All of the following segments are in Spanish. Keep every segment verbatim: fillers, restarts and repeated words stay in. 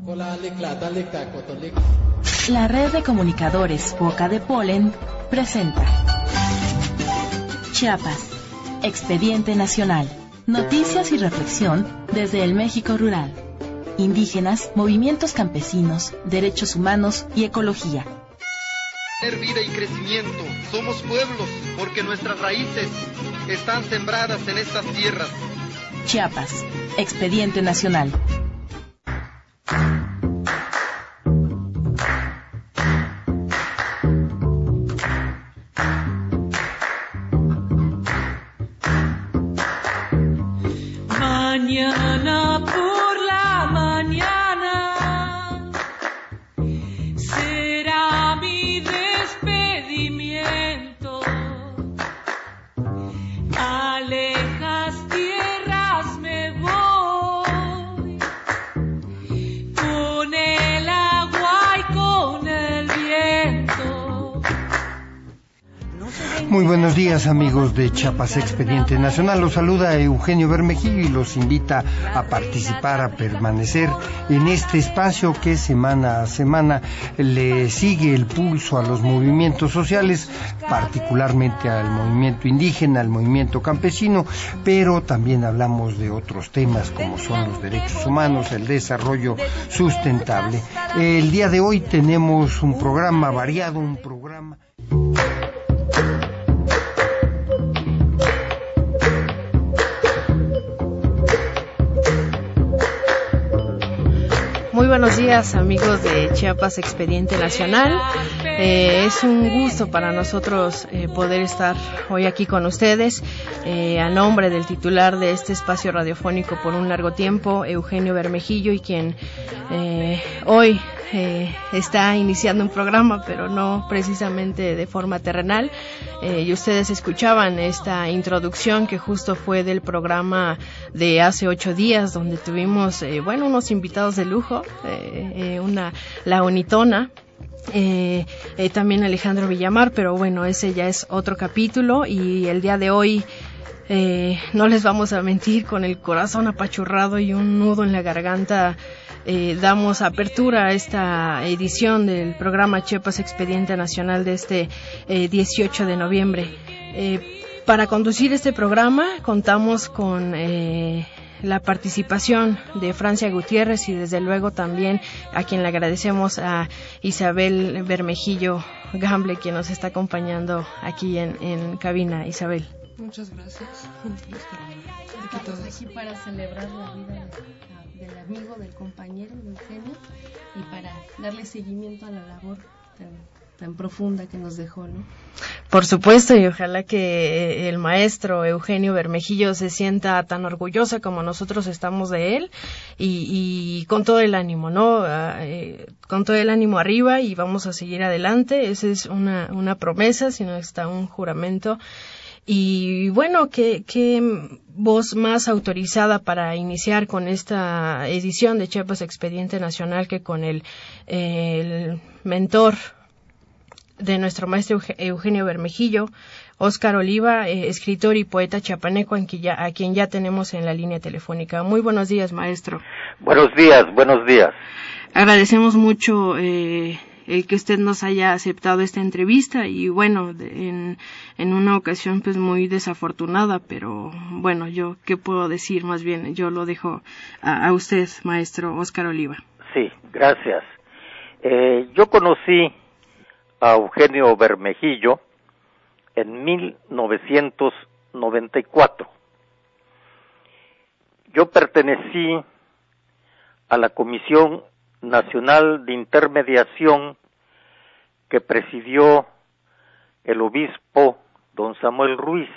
La red de comunicadores Boca de Polen presenta Chiapas, Expediente Nacional. Noticias y reflexión desde el México rural. Indígenas, movimientos campesinos, derechos humanos y ecología. Vida y crecimiento, somos pueblos porque nuestras raíces están sembradas en estas tierras. Chiapas, Expediente Nacional. Mañana por la mañana será mi despedimiento. A lejas tierras me voy con el agua y con el viento. Muy buenos días, amigos de Chiapas Expediente Nacional. Los saluda Eugenio Bermejillo y los invita a participar, a permanecer en este espacio que semana a semana le sigue el pulso a los movimientos sociales, particularmente al movimiento indígena, al movimiento campesino, pero también hablamos de otros temas como son los derechos humanos, el desarrollo sustentable. El día de hoy tenemos un programa variado, un programa... Muy buenos días, amigos de Chiapas Expediente Nacional. Eh, es un gusto para nosotros eh, poder estar hoy aquí con ustedes. Eh, a nombre del titular de este espacio radiofónico por un largo tiempo, Eugenio Bermejillo, y quien eh, hoy eh, está iniciando un programa, pero no precisamente de forma terrenal. Eh, y ustedes escuchaban esta introducción que justo fue del programa de hace ocho días, donde tuvimos, eh, bueno, unos invitados de lujo. Eh, eh, una la Unitona, eh, eh, también Alejandro Villamar, pero bueno, ese ya es otro capítulo. Y el día de hoy eh, no les vamos a mentir, con el corazón apachurrado y un nudo en la garganta, eh, damos apertura a esta edición del programa Chiapas Expediente Nacional de este eh, dieciocho de noviembre. Eh, para conducir este programa contamos con eh, la participación de Francia Gutiérrez y desde luego también a quien le agradecemos a Isabel Bermejillo Gamble, quien nos está acompañando aquí en, en cabina. Isabel. Muchas gracias. Estamos aquí para celebrar la vida de, del amigo, del compañero, de Eugenio, y para darle seguimiento a la labor tan, tan profunda que nos dejó, ¿no? Por supuesto, y ojalá que el maestro Eugenio Bermejillo se sienta tan orgulloso como nosotros estamos de él, y, y con todo el ánimo, ¿no? Eh, con todo el ánimo arriba, y vamos a seguir adelante. Esa es una, una promesa, sino está un juramento. Y bueno, ¿qué, qué voz más autorizada para iniciar con esta edición de Chiapas Expediente Nacional que con el, el mentor de nuestro maestro Eugenio Bermejillo, Óscar Oliva, eh, escritor y poeta chiapaneco, en que ya, a quien ya tenemos en la línea telefónica. Muy buenos días, maestro. Buenos días, buenos días. Agradecemos mucho eh, el que usted nos haya aceptado esta entrevista, y bueno, de, en, en una ocasión pues muy desafortunada, pero bueno, yo qué puedo decir, más bien yo lo dejo a, a usted, maestro Óscar Oliva. Sí, gracias. Eh, yo conocí a Eugenio Bermejillo en mil novecientos noventa y cuatro. Yo pertenecí a la Comisión Nacional de Intermediación que presidió el obispo don Samuel Ruiz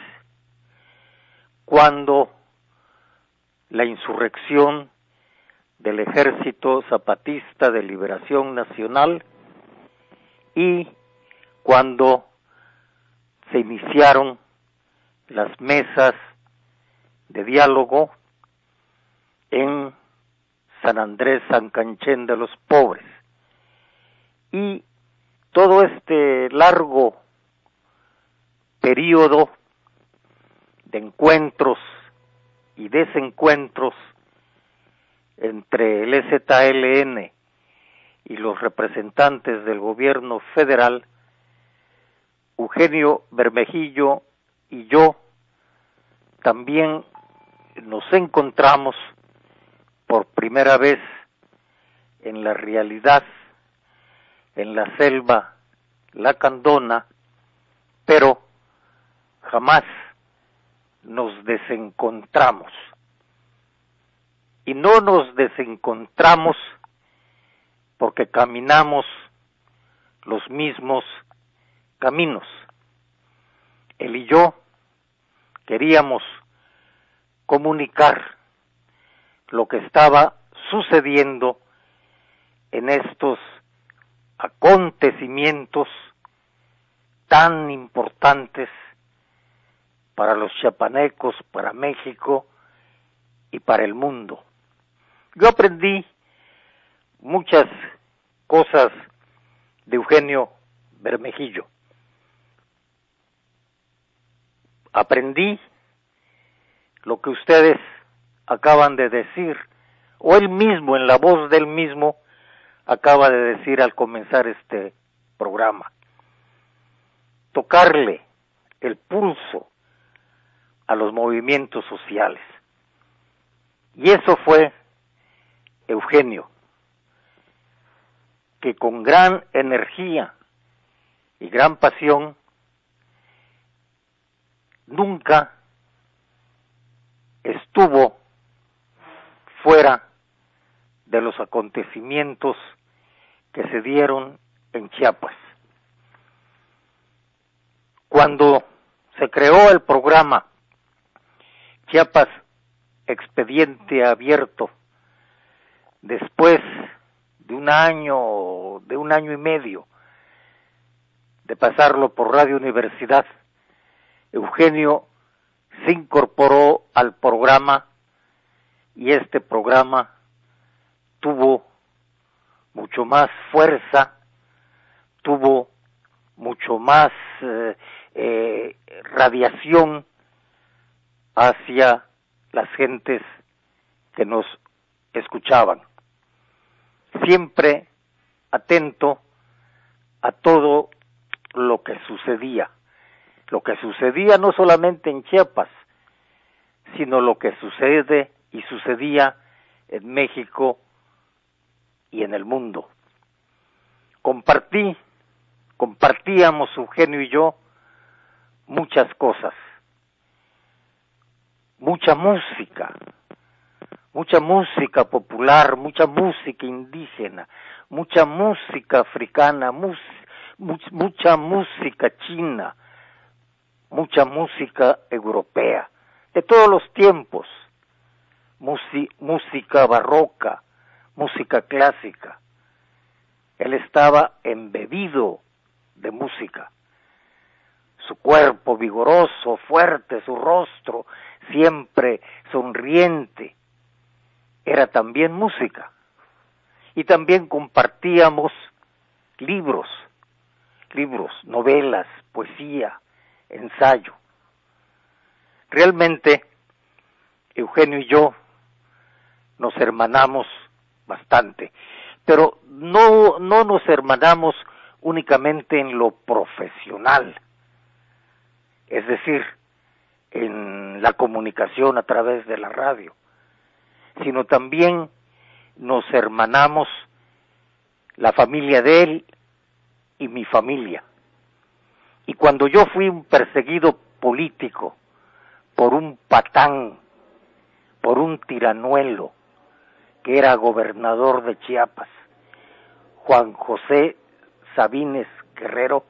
cuando la insurrección del Ejército Zapatista de Liberación Nacional y cuando se iniciaron las mesas de diálogo en San Andrés San Canchén de los Pobres. Y todo este largo periodo de encuentros y desencuentros entre el E Z L N y los representantes del gobierno federal, Eugenio Bermejillo y yo también nos encontramos por primera vez en la realidad, en la selva lacandona, pero jamás nos desencontramos. Y no nos desencontramos porque caminamos los mismos caminos. Él y yo queríamos comunicar lo que estaba sucediendo en estos acontecimientos tan importantes para los chiapanecos, para México y para el mundo. Yo aprendí muchas cosas de Eugenio Bermejillo. Aprendí lo que ustedes acaban de decir, o él mismo, en la voz del mismo, acaba de decir al comenzar este programa. Tocarle el pulso a los movimientos sociales. Y eso fue Eugenio, que con gran energía y gran pasión nunca estuvo fuera de los acontecimientos que se dieron en Chiapas. Cuando se creó el programa Chiapas Expediente Abierto, después de un año, de un año y medio de pasarlo por Radio Universidad, Eugenio se incorporó al programa y este programa tuvo mucho más fuerza, tuvo mucho más eh, eh, radiación hacia las gentes que nos escuchaban. Siempre atento a todo lo que sucedía. Lo que sucedía no solamente en Chiapas, sino lo que sucede y sucedía en México y en el mundo. Compartí, compartíamos Eugenio y yo muchas cosas, mucha música, mucha música popular, mucha música indígena, mucha música africana, mus, much, mucha música china, mucha música europea, de todos los tiempos, Musi, música barroca, música clásica. Él estaba embebido de música. Su cuerpo vigoroso, fuerte, su rostro siempre sonriente, era también música. Y también compartíamos libros, libros, novelas, poesía, ensayo. Realmente, Eugenio y yo nos hermanamos bastante, pero no, no nos hermanamos únicamente en lo profesional, es decir, en la comunicación a través de la radio, sino también nos hermanamos la familia de él y mi familia. Y cuando yo fui un perseguido político por un patán, por un tiranuelo, que era gobernador de Chiapas, Juan José Sabines Guerrero,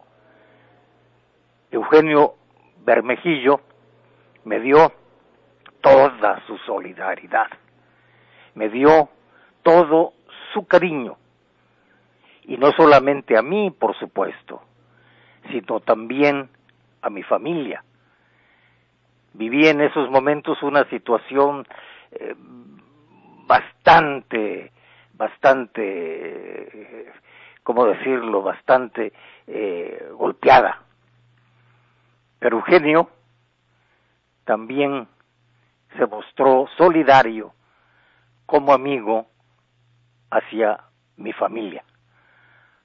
Eugenio Bermejillo me dio toda su solidaridad, me dio todo su cariño, y no solamente a mí, por supuesto, sino también a mi familia. Viví en esos momentos una situación eh, bastante, bastante, eh, ¿cómo decirlo?, bastante eh, golpeada. Pero Eugenio también se mostró solidario como amigo hacia mi familia.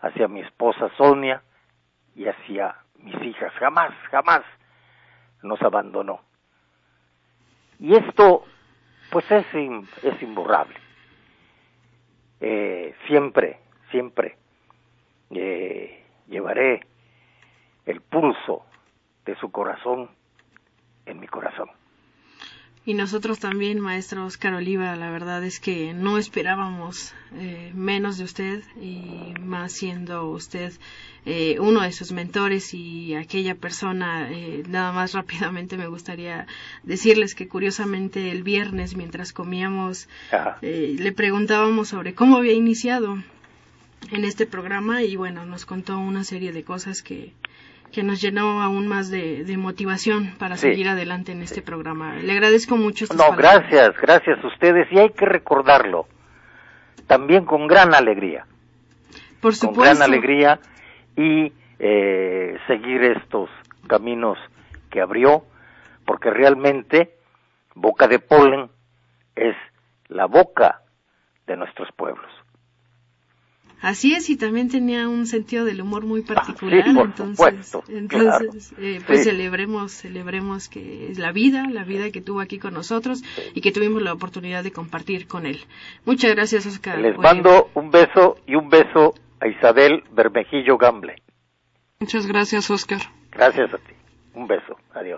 hacia mi esposa Sonia y hacia mis hijas. Jamás, jamás nos abandonó. Y esto, pues es, es imborrable. Eh, siempre, siempre eh, llevaré el pulso de su corazón en mi corazón. Y nosotros también, maestro Óscar Oliva, la verdad es que no esperábamos eh, menos de usted, y más siendo usted eh, uno de sus mentores y aquella persona. Eh, nada más rápidamente me gustaría decirles que curiosamente el viernes, mientras comíamos, eh, le preguntábamos sobre cómo había iniciado en este programa, y bueno, nos contó una serie de cosas que que nos llenó aún más de, de motivación para sí. seguir adelante en este programa. Le agradezco mucho estas No, palabras. gracias, gracias a ustedes, y hay que recordarlo también con gran alegría. Por supuesto. Con gran alegría, y eh, seguir estos caminos que abrió, porque realmente Boca de Polen es la boca de nuestros pueblos. Así es, y también tenía un sentido del humor muy particular. Ah, sí, por entonces, supuesto, entonces claro. eh, pues sí. celebremos, celebremos que es la vida, la vida que tuvo aquí con nosotros y que tuvimos la oportunidad de compartir con él. Muchas gracias, Óscar. Les mando un beso y un beso a Isabel Bermejillo Gamble. Muchas gracias, Óscar. Gracias a ti. Un beso. Adiós.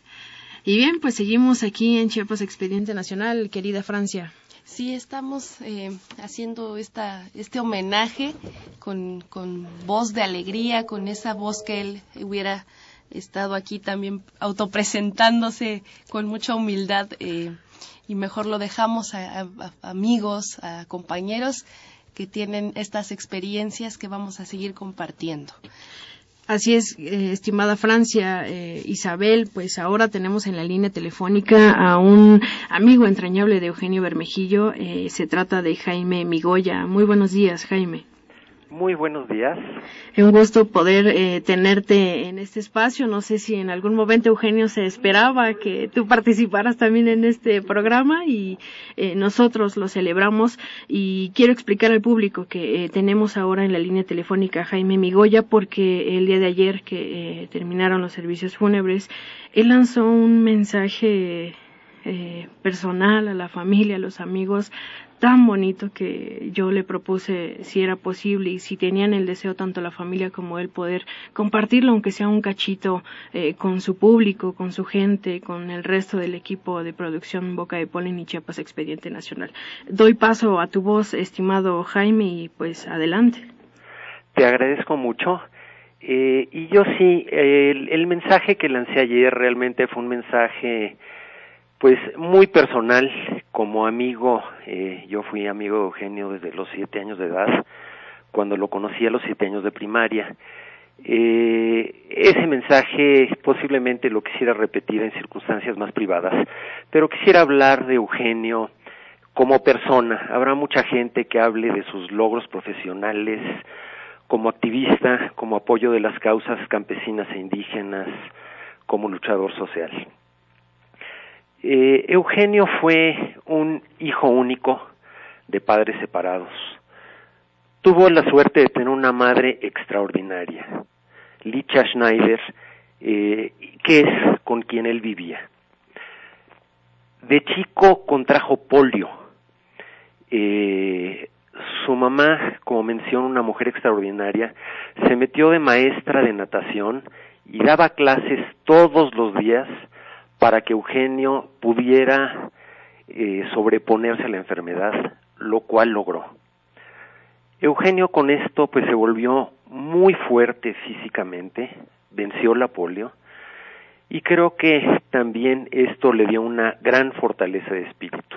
Y bien, pues seguimos aquí en Chiapas Expediente Nacional, querida Francia. Sí, estamos eh, haciendo esta, este homenaje con, con voz de alegría, con esa voz que él hubiera estado aquí también autopresentándose con mucha humildad, eh, y mejor lo dejamos a, a, a amigos, a compañeros que tienen estas experiencias que vamos a seguir compartiendo. Así es, eh, estimada Francia, eh, Isabel, pues ahora tenemos en la línea telefónica a un amigo entrañable de Eugenio Bermejillo. Eh, se trata de Jaime Migoya. Muy buenos días, Jaime. Muy buenos días. Es un gusto poder eh, tenerte en este espacio. No sé si en algún momento, Eugenio, se esperaba que tú participaras también en este programa, y eh, nosotros lo celebramos. Y quiero explicar al público que eh, tenemos ahora en la línea telefónica a Jaime Migoya porque el día de ayer que eh, terminaron los servicios fúnebres, él lanzó un mensaje eh, personal a la familia, a los amigos, tan bonito, que yo le propuse, si era posible y si tenían el deseo tanto la familia como él, poder compartirlo, aunque sea un cachito, eh, con su público, con su gente, con el resto del equipo de producción Boca de Polen y Chiapas Expediente Nacional. Doy paso a tu voz, estimado Jaime, y pues adelante. Te agradezco mucho. Eh, y yo sí, el, el mensaje que lancé ayer realmente fue un mensaje pues muy personal. Como amigo, eh, yo fui amigo de Eugenio desde los siete años de edad, cuando lo conocí a los siete años de primaria. Eh, ese mensaje posiblemente lo quisiera repetir en circunstancias más privadas, pero quisiera hablar de Eugenio como persona. Habrá mucha gente que hable de sus logros profesionales, como activista, como apoyo de las causas campesinas e indígenas, como luchador social. Eh, Eugenio fue un hijo único de padres separados. Tuvo la suerte de tener una madre extraordinaria, Licha Schneider, eh, que es con quien él vivía. De chico contrajo polio. Eh, su mamá, como mencionó, una mujer extraordinaria, se metió de maestra de natación y daba clases todos los días para que Eugenio pudiera eh, sobreponerse a la enfermedad, lo cual logró. Eugenio con esto pues se volvió muy fuerte físicamente, venció la polio, y creo que también esto le dio una gran fortaleza de espíritu.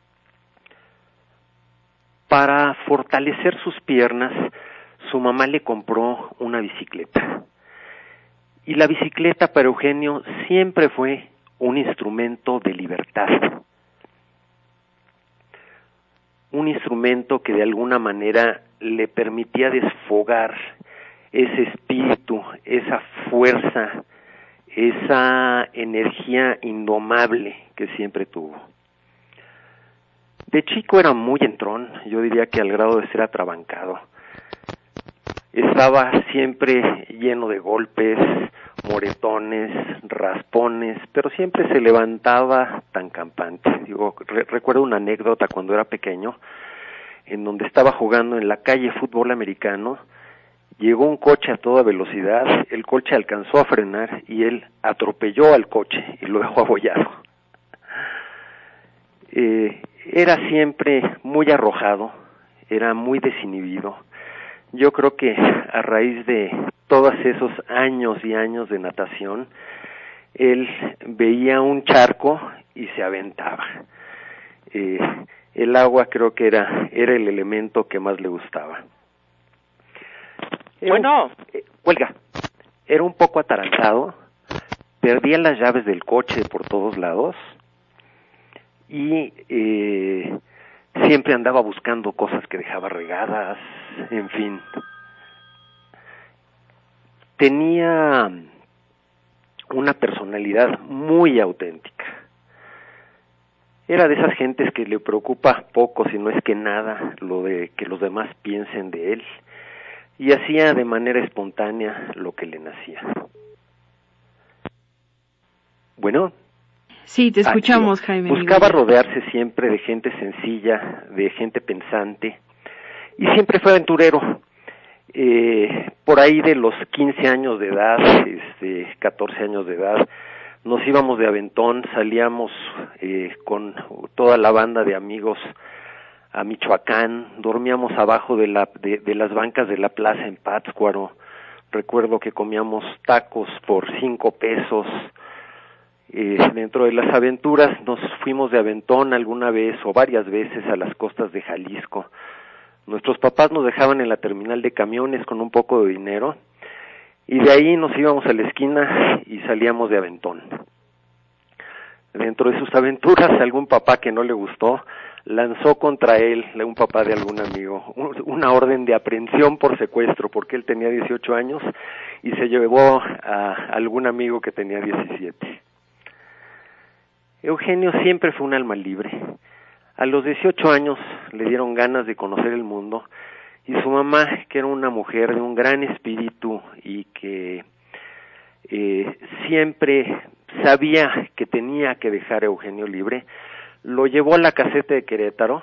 Para fortalecer sus piernas, su mamá le compró una bicicleta. Y la bicicleta para Eugenio siempre fue un instrumento de libertad, un instrumento que de alguna manera le permitía desfogar ese espíritu, esa fuerza, esa energía indomable que siempre tuvo. De chico era muy entrón, yo diría que al grado de ser atrabancado. estaba siempre lleno de golpes, moretones, raspones, pero siempre se levantaba tan campante. Digo, re- recuerdo una anécdota cuando era pequeño, en donde estaba jugando en la calle fútbol americano, llegó un coche a toda velocidad, el coche alcanzó a frenar y él atropelló al coche y lo dejó abollado. Eh, era siempre muy arrojado, era muy desinhibido. Yo creo que a raíz de todos esos años y años de natación, él veía un charco y se aventaba. Eh, el agua creo que era, era el elemento que más le gustaba. Era Bueno. un, eh, cuelga. Era un poco atarantada, perdía las llaves del coche por todos lados y eh, siempre andaba buscando cosas que dejaba regadas, en fin. Tenía una personalidad muy auténtica. Era de esas gentes que le preocupa poco, si no es que nada, lo de que los demás piensen de él, y hacía de manera espontánea lo que le nacía. Bueno. Sí, te escuchamos, Jaime. Buscaba rodearse siempre de gente sencilla, de gente pensante, y siempre fue aventurero. Eh, por ahí de los quince años de edad, este, catorce años de edad, nos íbamos de aventón, salíamos eh, con toda la banda de amigos a Michoacán, dormíamos abajo de, la, de, de las bancas de la plaza en Pátzcuaro. Recuerdo que comíamos tacos por cinco pesos. Eh, dentro de las aventuras nos fuimos de aventón alguna vez o varias veces a las costas de Jalisco. Nuestros papás nos dejaban en la terminal de camiones con un poco de dinero y de ahí nos íbamos a la esquina y salíamos de aventón. Dentro de sus aventuras, algún papá que no le gustó lanzó contra él, un papá de algún amigo, una orden de aprehensión por secuestro, porque él tenía dieciocho años y se llevó a algún amigo que tenía diecisiete. Eugenio siempre fue un alma libre. A los dieciocho años le dieron ganas de conocer el mundo y su mamá, que era una mujer de un gran espíritu y que eh, siempre sabía que tenía que dejar a Eugenio libre, lo llevó a la caseta de Querétaro,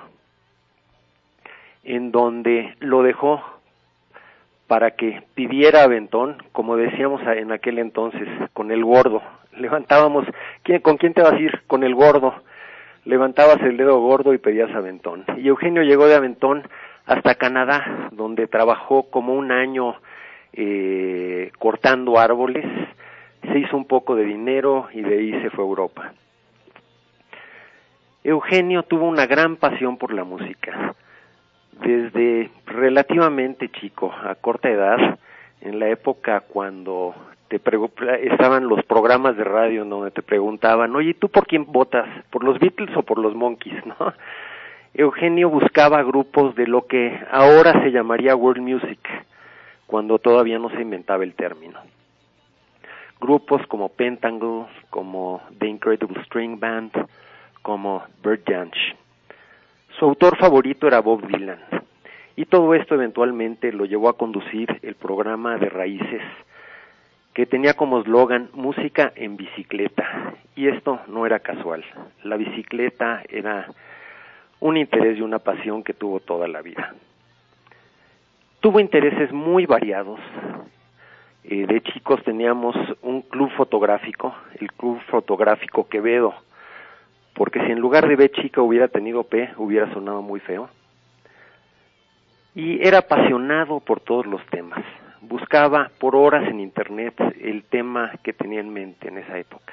en donde lo dejó para que pidiera aventón, como decíamos en aquel entonces, con el gordo. Levantábamos, ¿quién, ¿con quién te vas a ir? Con el gordo. Levantabas el dedo gordo y pedías aventón. Y Eugenio llegó de aventón hasta Canadá, donde trabajó como un año eh, cortando árboles, se hizo un poco de dinero y de ahí se fue a Europa. Eugenio tuvo una gran pasión por la música. Desde relativamente chico, a corta edad, en la época cuando te estaban los programas de radio en donde te preguntaban, oye, ¿tú por quién votas? ¿Por los Beatles o por los Monkees? ¿No? Eugenio buscaba grupos de lo que ahora se llamaría world music, cuando todavía no se inventaba el término. Grupos como Pentangle, como The Incredible String Band, como Bert Jansch. Su autor favorito era Bob Dylan, y todo esto eventualmente lo llevó a conducir el programa de Raíces, que tenía como eslogan música en bicicleta, y esto no era casual. La bicicleta era un interés y una pasión que tuvo toda la vida. Tuvo intereses muy variados. Eh, de chicos teníamos un club fotográfico, el Club Fotográfico Quevedo, porque si en lugar de B chica hubiera tenido P, hubiera sonado muy feo. Y era apasionado por todos los temas. Buscaba por horas en internet el tema que tenía en mente en esa época.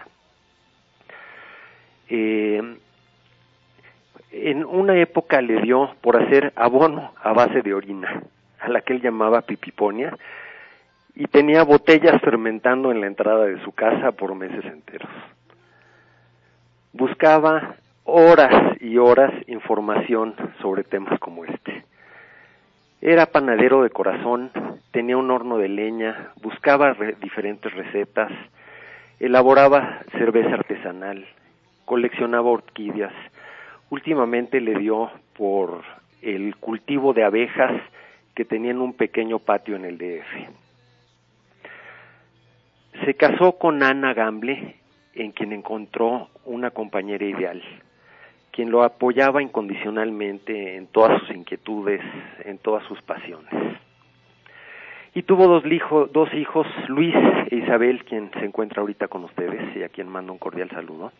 Eh, en una época le dio por hacer abono a base de orina, a la que él llamaba pipiponia, y tenía botellas fermentando en la entrada de su casa por meses enteros. Buscaba horas y horas información sobre temas como este. Era panadero de corazón, tenía un horno de leña, buscaba re- diferentes recetas, elaboraba cerveza artesanal, coleccionaba orquídeas. Últimamente le dio por el cultivo de abejas que tenían un pequeño patio en el D F. Se casó con Ana Gamble, en quien encontró una compañera ideal, quien lo apoyaba incondicionalmente en todas sus inquietudes, en todas sus pasiones. Y tuvo dos, hijo, dos hijos, Luis e Isabel, quien se encuentra ahorita con ustedes y a quien mando un cordial saludo.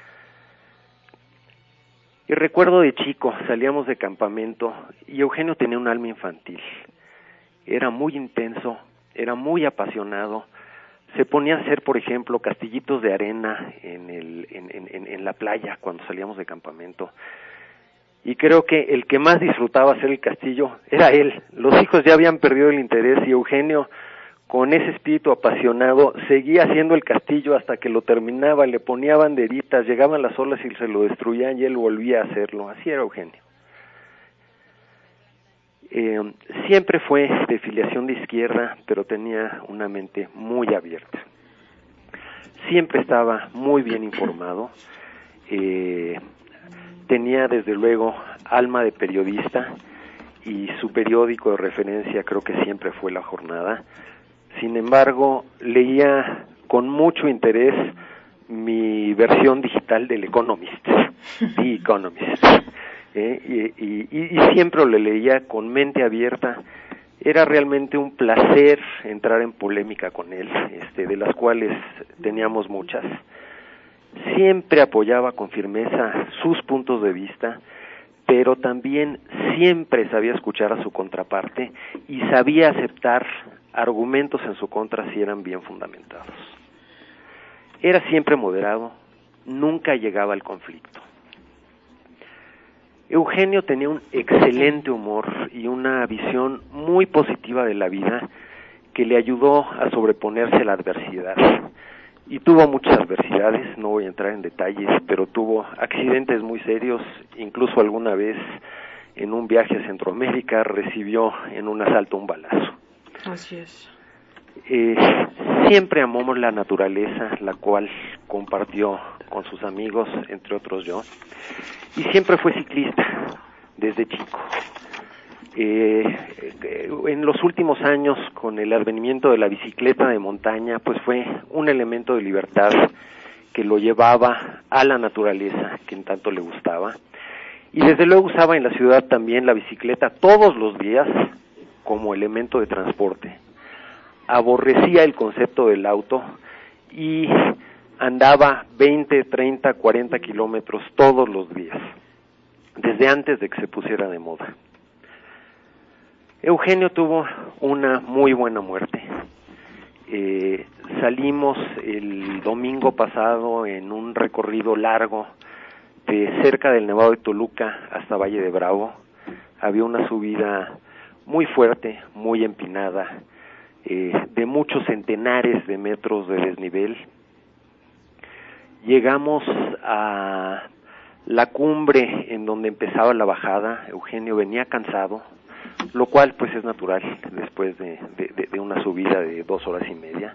Y recuerdo de chico, salíamos de campamento y Eugenio tenía un alma infantil. Era muy intenso, era muy apasionado. Se ponía a hacer, por ejemplo, castillitos de arena en, el, en, en, en la playa cuando salíamos de campamento. Y creo que el que más disfrutaba hacer el castillo era él. Los hijos ya habían perdido el interés y Eugenio, con ese espíritu apasionado, seguía haciendo el castillo hasta que lo terminaba, le ponía banderitas, llegaban las olas y se lo destruían y él volvía a hacerlo. Así era Eugenio. Eh, siempre fue de filiación de izquierda, pero tenía una mente muy abierta. Siempre estaba muy bien informado. Eh, tenía desde luego alma de periodista y su periódico de referencia creo que siempre fue La Jornada. Sin embargo, leía con mucho interés mi versión digital del Economist, The Economist, ¿eh? y, y, y siempre lo leía con mente abierta. Era realmente un placer entrar en polémica con él, este, de las cuales teníamos muchas. Siempre apoyaba con firmeza sus puntos de vista, pero también siempre sabía escuchar a su contraparte y sabía aceptar argumentos en su contra si eran bien fundamentados. Era siempre moderado, nunca llegaba al conflicto. Eugenio tenía un excelente humor y una visión muy positiva de la vida que le ayudó a sobreponerse a la adversidad. Y tuvo muchas adversidades, no voy a entrar en detalles, pero tuvo accidentes muy serios, incluso alguna vez en un viaje a Centroamérica recibió en un asalto un balazo. Así es. Eh, siempre amamos la naturaleza, la cual compartió con sus amigos, entre otros yo, y siempre fue ciclista desde chico. Eh, en los últimos años, con el advenimiento de la bicicleta de montaña, pues fue un elemento de libertad que lo llevaba a la naturaleza, que en tanto le gustaba, y desde luego usaba en la ciudad también la bicicleta todos los días como elemento de transporte. Aborrecía el concepto del auto y andaba veinte, treinta, cuarenta kilómetros todos los días, desde antes de que se pusiera de moda. Eugenio tuvo una muy buena muerte. Eh, salimos el domingo pasado en un recorrido largo de cerca del Nevado de Toluca hasta Valle de Bravo. Había una subida muy fuerte, muy empinada, eh, de muchos centenares de metros de desnivel. Llegamos a la cumbre en donde empezaba la bajada. Eugenio venía cansado, lo cual pues es natural después de, de, de una subida de dos horas y media.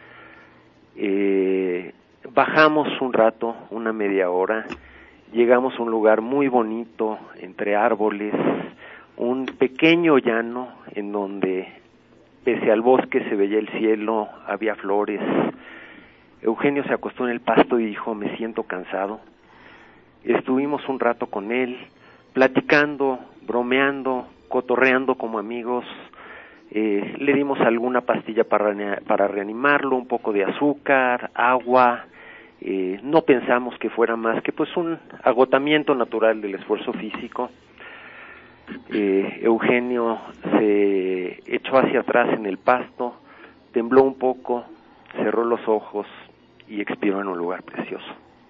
Eh, bajamos un rato, una media hora, llegamos a un lugar muy bonito, entre árboles, un pequeño llano en donde, pese al bosque, se veía el cielo, había flores. Eugenio se acostó en el pasto y dijo: me siento cansado. Estuvimos un rato con él, platicando, bromeando, cotorreando como amigos. Eh, le dimos alguna pastilla para, para reanimarlo, un poco de azúcar, agua. Eh, no pensamos que fuera más que pues un agotamiento natural del esfuerzo físico. Eh, Eugenio se echó hacia atrás en el pasto, tembló un poco, cerró los ojos y expiró en un lugar precioso.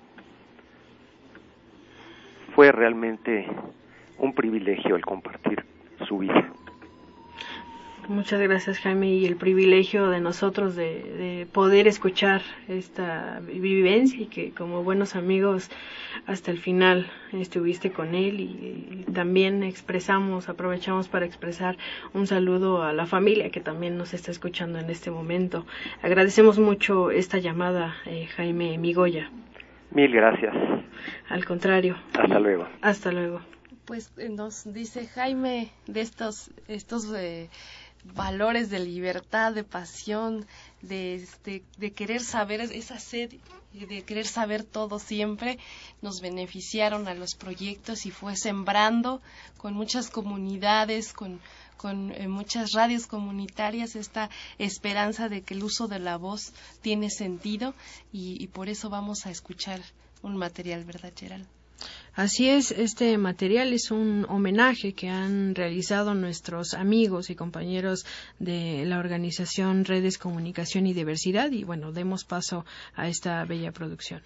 Fue realmente un privilegio el compartir su vida. Muchas gracias, Jaime, y el privilegio de nosotros de, de poder escuchar esta vivencia y que como buenos amigos hasta el final estuviste con él, y, y también expresamos, aprovechamos para expresar un saludo a la familia que también nos está escuchando en este momento. Agradecemos mucho esta llamada, eh, Jaime Migoya. Mil gracias. Al contrario. Hasta luego. Hasta luego. Pues nos dice Jaime de estos, estos eh, valores de libertad, de pasión, de, este, de querer saber, esa sed de querer saber todo siempre, nos beneficiaron a los proyectos y fue sembrando con muchas comunidades, con, con eh, muchas radios comunitarias esta esperanza de que el uso de la voz tiene sentido y, y por eso vamos a escuchar un material, ¿verdad, Gerald? Así es, este material es un homenaje que han realizado nuestros amigos y compañeros de la organización Redes Comunicación y Diversidad y bueno, demos paso a esta bella producción.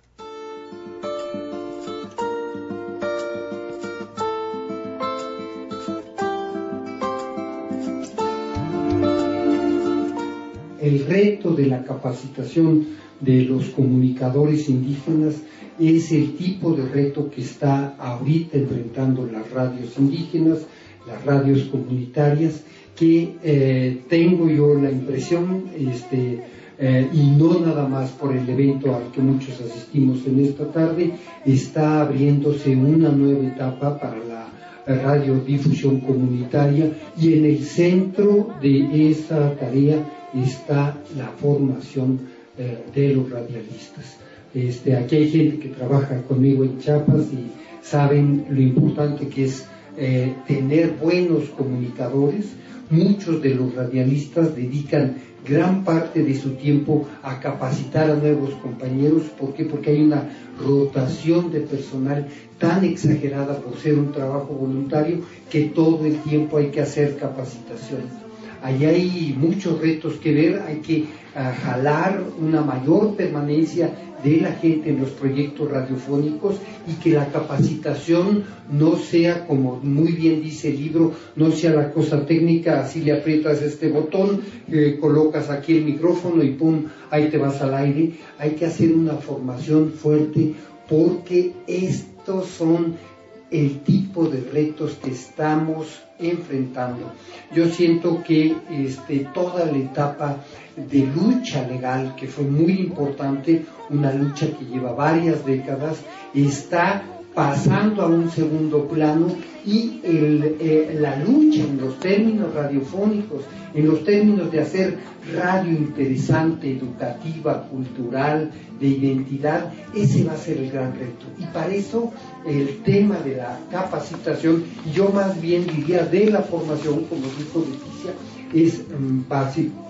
El reto de la capacitación de los comunicadores indígenas es el tipo de reto que está ahorita enfrentando las radios indígenas, las radios comunitarias, que eh, tengo yo la impresión, este, eh, y no nada más por el evento al que muchos asistimos en esta tarde, está abriéndose una nueva etapa para la radiodifusión comunitaria y en el centro de esa tarea está la formación eh, de los radialistas. Este, aquí hay gente que trabaja conmigo en Chiapas y saben lo importante que es eh, tener buenos comunicadores. Muchos de los radialistas dedican gran parte de su tiempo a capacitar a nuevos compañeros. ¿Por qué? Porque hay una rotación de personal tan exagerada por ser un trabajo voluntario que todo el tiempo hay que hacer capacitación. Ahí hay muchos retos que ver, hay que uh, jalar una mayor permanencia de la gente en los proyectos radiofónicos y que la capacitación no sea, como muy bien dice el libro, no sea la cosa técnica, así le aprietas este botón, eh, colocas aquí el micrófono y pum, ahí te vas al aire. Hay que hacer una formación fuerte porque estos son el tipo de retos que estamos enfrentando. Yo siento que este, toda la etapa de lucha legal, que fue muy importante, una lucha que lleva varias décadas, está pasando a un segundo plano y el, eh, la lucha en los términos radiofónicos, en los términos de hacer radio interesante, educativa, cultural, de identidad, ese va a ser el gran reto. Y para eso el tema de la capacitación, yo más bien diría de la formación, como dijo Leticia, es um, básico.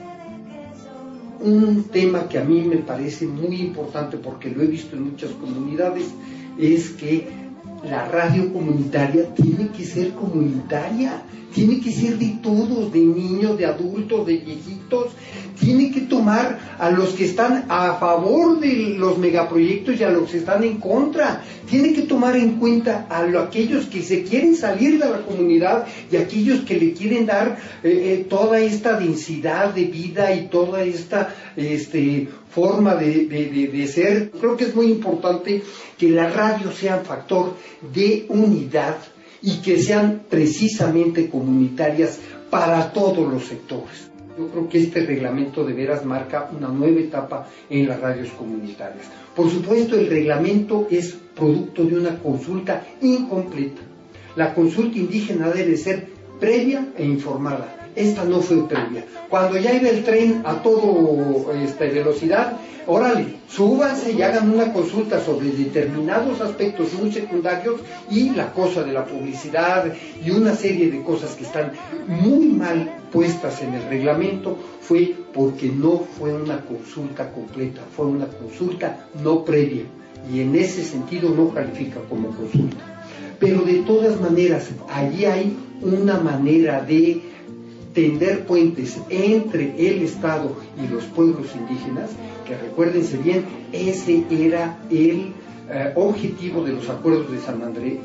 Un tema que a mí me parece muy importante porque lo he visto en muchas comunidades es que la radio comunitaria tiene que ser comunitaria, tiene que ser de todos, de niños, de adultos, de viejitos, tiene que tomar a los que están a favor de los megaproyectos y a los que están en contra, tiene que tomar en cuenta a lo, aquellos que se quieren salir de la comunidad y aquellos que le quieren dar eh, eh, toda esta densidad de vida y toda esta este, forma de, de, de, de ser. Creo que es muy importante que la radio sea un factor de unidad y que sean precisamente comunitarias para todos los sectores. Yo creo que este reglamento de veras marca una nueva etapa en las radios comunitarias. Por supuesto, el reglamento es producto de una consulta incompleta. La consulta indígena debe ser previa e informada. Esta no fue previa. Cuando ya iba el tren a toda este, velocidad, órale, súbanse y hagan una consulta sobre determinados aspectos muy secundarios y la cosa de la publicidad y una serie de cosas que están muy mal puestas en el reglamento, fue porque no fue una consulta completa, fue una consulta no previa y en ese sentido no califica como consulta. Pero de todas maneras, allí hay una manera de tender puentes entre el Estado y los pueblos indígenas, que recuérdense bien, ese era el eh, objetivo de los acuerdos de San Andrés,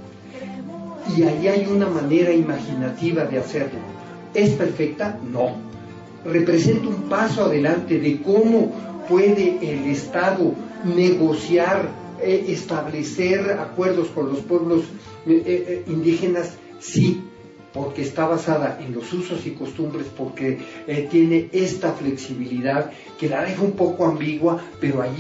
y allí hay una manera imaginativa de hacerlo. ¿Es perfecta? No. Representa un paso adelante de cómo puede el Estado negociar, eh, establecer acuerdos con los pueblos eh, eh, indígenas, sí, porque está basada en los usos y costumbres, porque eh, tiene esta flexibilidad que la deja un poco ambigua, pero allí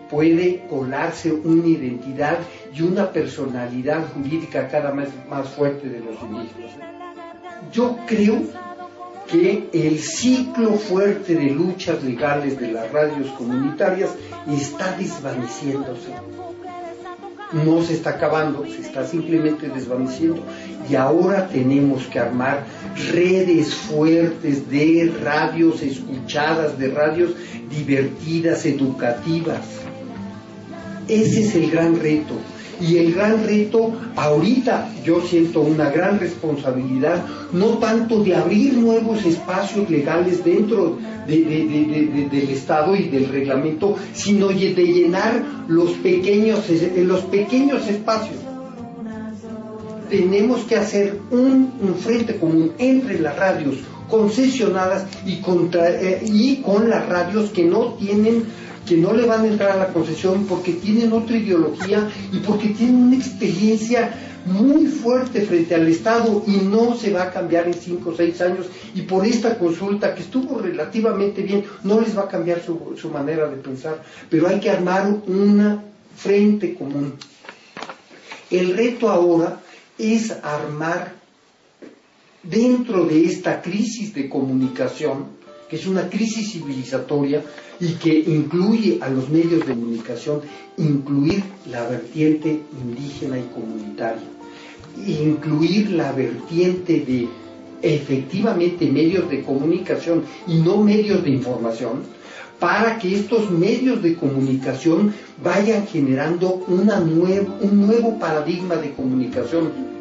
puede colarse una identidad y una personalidad jurídica cada vez más fuerte de los indígenas. Yo creo que el ciclo fuerte de luchas legales de las radios comunitarias está desvaneciéndose. No se está acabando, se está simplemente desvaneciendo, y ahora tenemos que armar redes fuertes de radios escuchadas, de radios divertidas, educativas. Ese es el gran reto. Y el gran reto, ahorita yo siento una gran responsabilidad, no tanto de abrir nuevos espacios legales dentro de, de, de, de, de, del Estado y del reglamento, sino de llenar los pequeños, los pequeños espacios. Tenemos que hacer un, un frente común entre las radios concesionadas y, contra, eh, y con las radios que no tienen, que no le van a entrar a la concesión porque tienen otra ideología y porque tienen una experiencia muy fuerte frente al Estado y no se va a cambiar en cinco o seis años, y por esta consulta que estuvo relativamente bien no les va a cambiar su, su manera de pensar, pero hay que armar un frente común. El reto ahora es armar dentro de esta crisis de comunicación, que es una crisis civilizatoria y que incluye a los medios de comunicación, incluir la vertiente indígena y comunitaria, incluir la vertiente de efectivamente medios de comunicación y no medios de información, para que estos medios de comunicación vayan generando una nuevo, un nuevo paradigma de comunicación.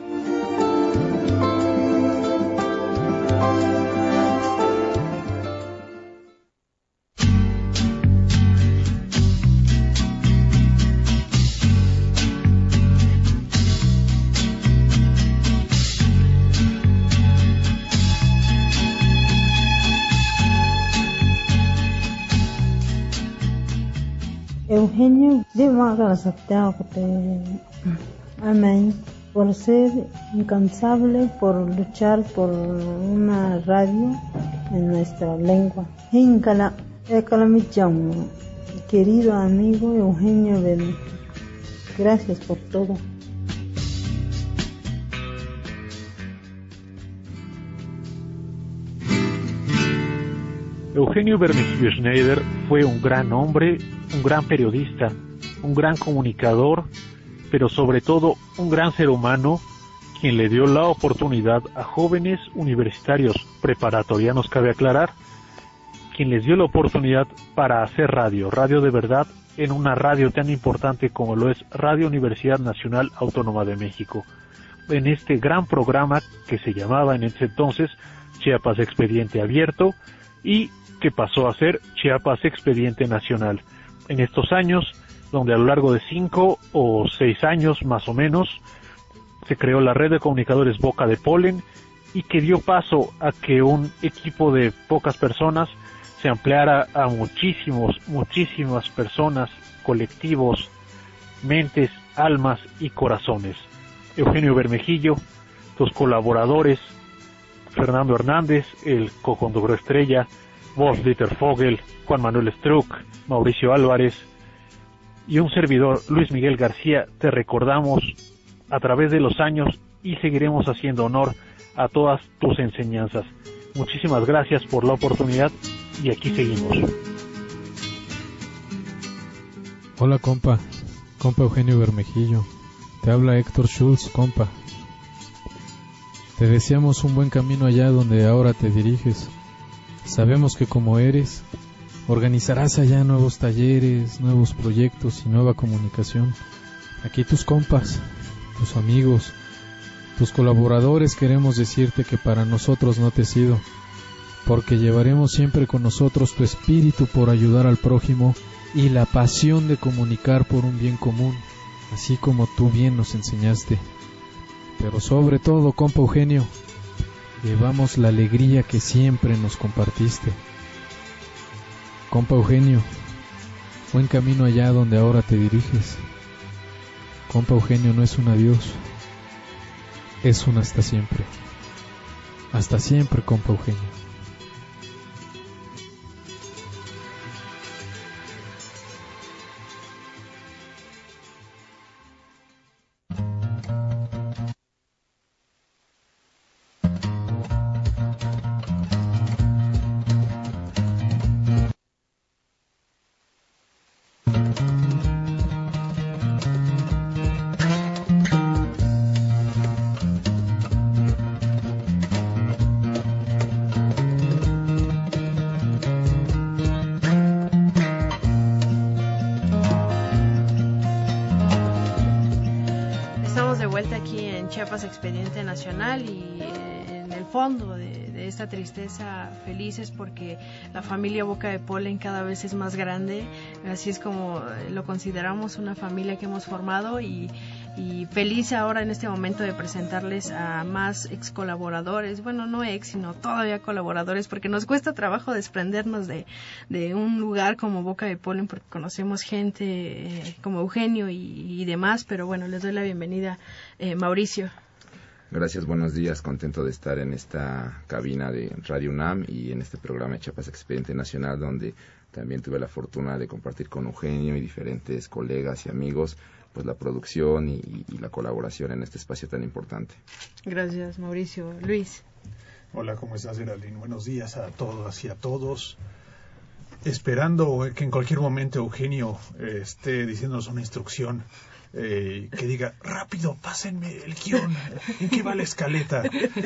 Eugenio de Amén, por ser incansable, por luchar por una radio en nuestra lengua. Querido amigo Eugenio Bermejo, gracias por todo. Eugenio Bermejillo Schneider fue un gran hombre, un gran periodista, un gran comunicador, pero sobre todo un gran ser humano, quien le dio la oportunidad a jóvenes universitarios preparatorianos, cabe aclarar, quien les dio la oportunidad para hacer radio, radio de verdad, en una radio tan importante como lo es Radio Universidad Nacional Autónoma de México, en este gran programa que se llamaba en ese entonces Chiapas Expediente Abierto, y que pasó a ser Chiapas Expediente Nacional. En estos años, donde a lo largo de cinco o seis años más o menos, se creó la red de comunicadores Boca de Polen, y que dio paso a que un equipo de pocas personas se ampliara a muchísimos, muchísimas personas, colectivos, mentes, almas y corazones. Eugenio Bermejillo, tus colaboradores, Fernando Hernández, el co-conductor estrella, Wolf Dieter Fogel, Juan Manuel Struck, Mauricio Álvarez y un servidor, Luis Miguel García, te recordamos a través de los años y seguiremos haciendo honor a todas tus enseñanzas. Muchísimas gracias por la oportunidad y aquí seguimos. Hola compa, compa Eugenio Bermejillo, te habla Héctor Schultz, compa. Te deseamos un buen camino allá donde ahora te diriges. Sabemos que como eres, organizarás allá nuevos talleres, nuevos proyectos y nueva comunicación. Aquí tus compas, tus amigos, tus colaboradores queremos decirte que para nosotros no te has ido, porque llevaremos siempre con nosotros tu espíritu por ayudar al prójimo y la pasión de comunicar por un bien común, así como tú bien nos enseñaste. Pero sobre todo, compa Eugenio, llevamos la alegría que siempre nos compartiste. Compa Eugenio, buen camino allá donde ahora te diriges. Compa Eugenio no es un adiós, es un hasta siempre. Hasta siempre, compa Eugenio. Chiapas Expediente Nacional y eh, en el fondo de, de esta tristeza felices porque la familia Boca de Polen cada vez es más grande, así es como lo consideramos una familia que hemos formado y y feliz ahora en este momento de presentarles a más ex colaboradores, bueno, no ex, sino todavía colaboradores, porque nos cuesta trabajo desprendernos de, de un lugar como Boca de Polen, porque conocemos gente eh, como Eugenio y, y demás, pero bueno, les doy la bienvenida, eh, Mauricio. Gracias, buenos días, contento de estar en esta cabina de Radio UNAM y en este programa de Chiapas Expediente Nacional, donde también tuve la fortuna de compartir con Eugenio y diferentes colegas y amigos pues la producción y, y la colaboración en este espacio tan importante. Gracias, Mauricio. Luis. Hola, ¿cómo estás, Geraldine? Buenos días a todas y a todos. Esperando que en cualquier momento Eugenio eh, esté diciéndonos una instrucción eh, que diga, rápido, pásenme el guión, ¿en qué va la escaleta?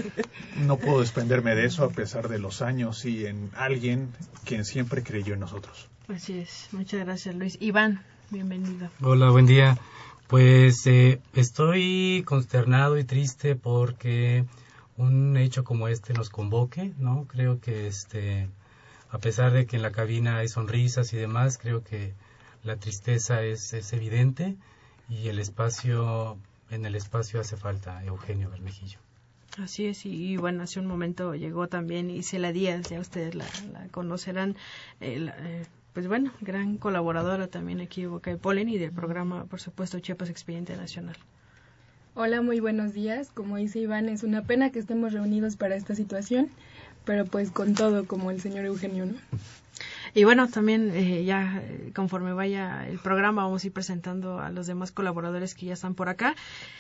No puedo desprenderme de eso a pesar de los años y en alguien quien siempre creyó en nosotros. Así es, muchas gracias, Luis. Iván, bienvenido. Hola, buen día. Pues eh, estoy consternado y triste porque un hecho como este nos convoque, ¿no? Creo que este, a pesar de que en la cabina hay sonrisas y demás, creo que la tristeza es, es evidente y el espacio, en el espacio hace falta Eugenio Bermejillo. Así es, y, y bueno, hace un momento llegó también Isela Díaz, ya ustedes la, la conocerán, eh, la, eh, pues bueno, gran colaboradora también aquí de Boca de Polen y del programa, por supuesto, Chiapas Expediente Nacional. Hola, muy buenos días. Como dice Iván, es una pena que estemos reunidos para esta situación, pero pues con todo, como el señor Eugenio, ¿no? Y bueno, también eh, ya conforme vaya el programa vamos a ir presentando a los demás colaboradores que ya están por acá.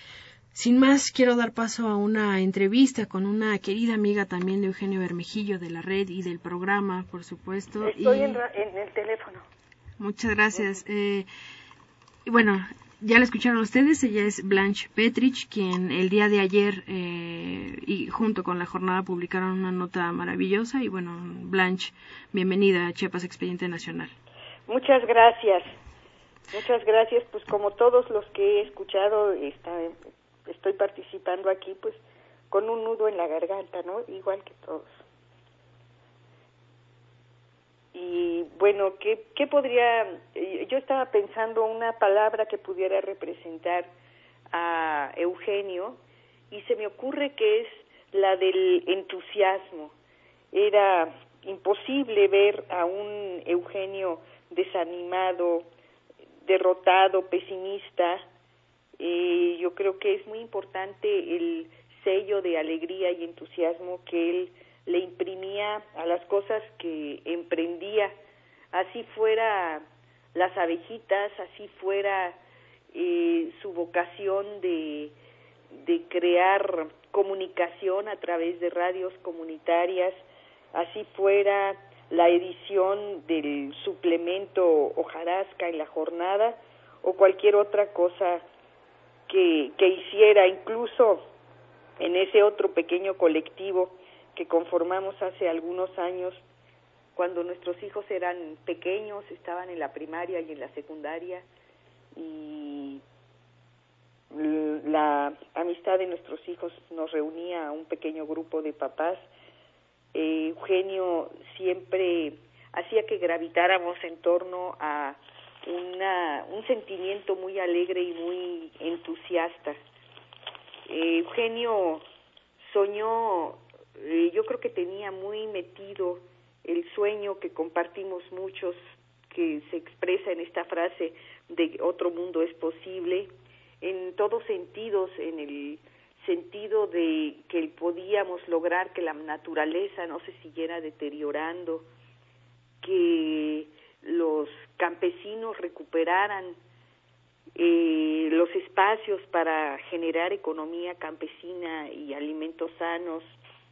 Sin más, quiero dar paso a una entrevista con una querida amiga también de Eugenio Bermejillo, de la red y del programa, por supuesto. Estoy y... en, en el teléfono. Muchas gracias. Eh, y bueno, ya la escucharon ustedes, ella es Blanche Petrich, quien el día de ayer eh, y junto con la jornada publicaron una nota maravillosa. Y bueno, Blanche, bienvenida a Chiapas Expediente Nacional. Muchas gracias. Muchas gracias, pues como todos los que he escuchado, está... estoy participando aquí pues con un nudo en la garganta, ¿no? Igual que todos. Y bueno, ¿qué, qué podría...? Yo estaba pensando una palabra que pudiera representar a Eugenio y se me ocurre que es la del entusiasmo. Era imposible ver a un Eugenio desanimado, derrotado, pesimista. Eh, yo creo que es muy importante el sello de alegría y entusiasmo que él le imprimía a las cosas que emprendía, así fuera las abejitas, así fuera eh, su vocación de, de crear comunicación a través de radios comunitarias, así fuera la edición del suplemento Hojarasca en la jornada o cualquier otra cosa que, que hiciera, incluso en ese otro pequeño colectivo que conformamos hace algunos años, cuando nuestros hijos eran pequeños, estaban en la primaria y en la secundaria, y la amistad de nuestros hijos nos reunía a un pequeño grupo de papás. eh, Eugenio siempre hacía que gravitáramos en torno a una, un sentimiento muy alegre y muy entusiasta. Eh, Eugenio soñó, eh, yo creo que tenía muy metido el sueño que compartimos muchos, que se expresa en esta frase de otro mundo es posible, en todos sentidos, en el sentido de que podíamos lograr que la naturaleza no se siguiera deteriorando, que los campesinos recuperaran eh, los espacios para generar economía campesina y alimentos sanos,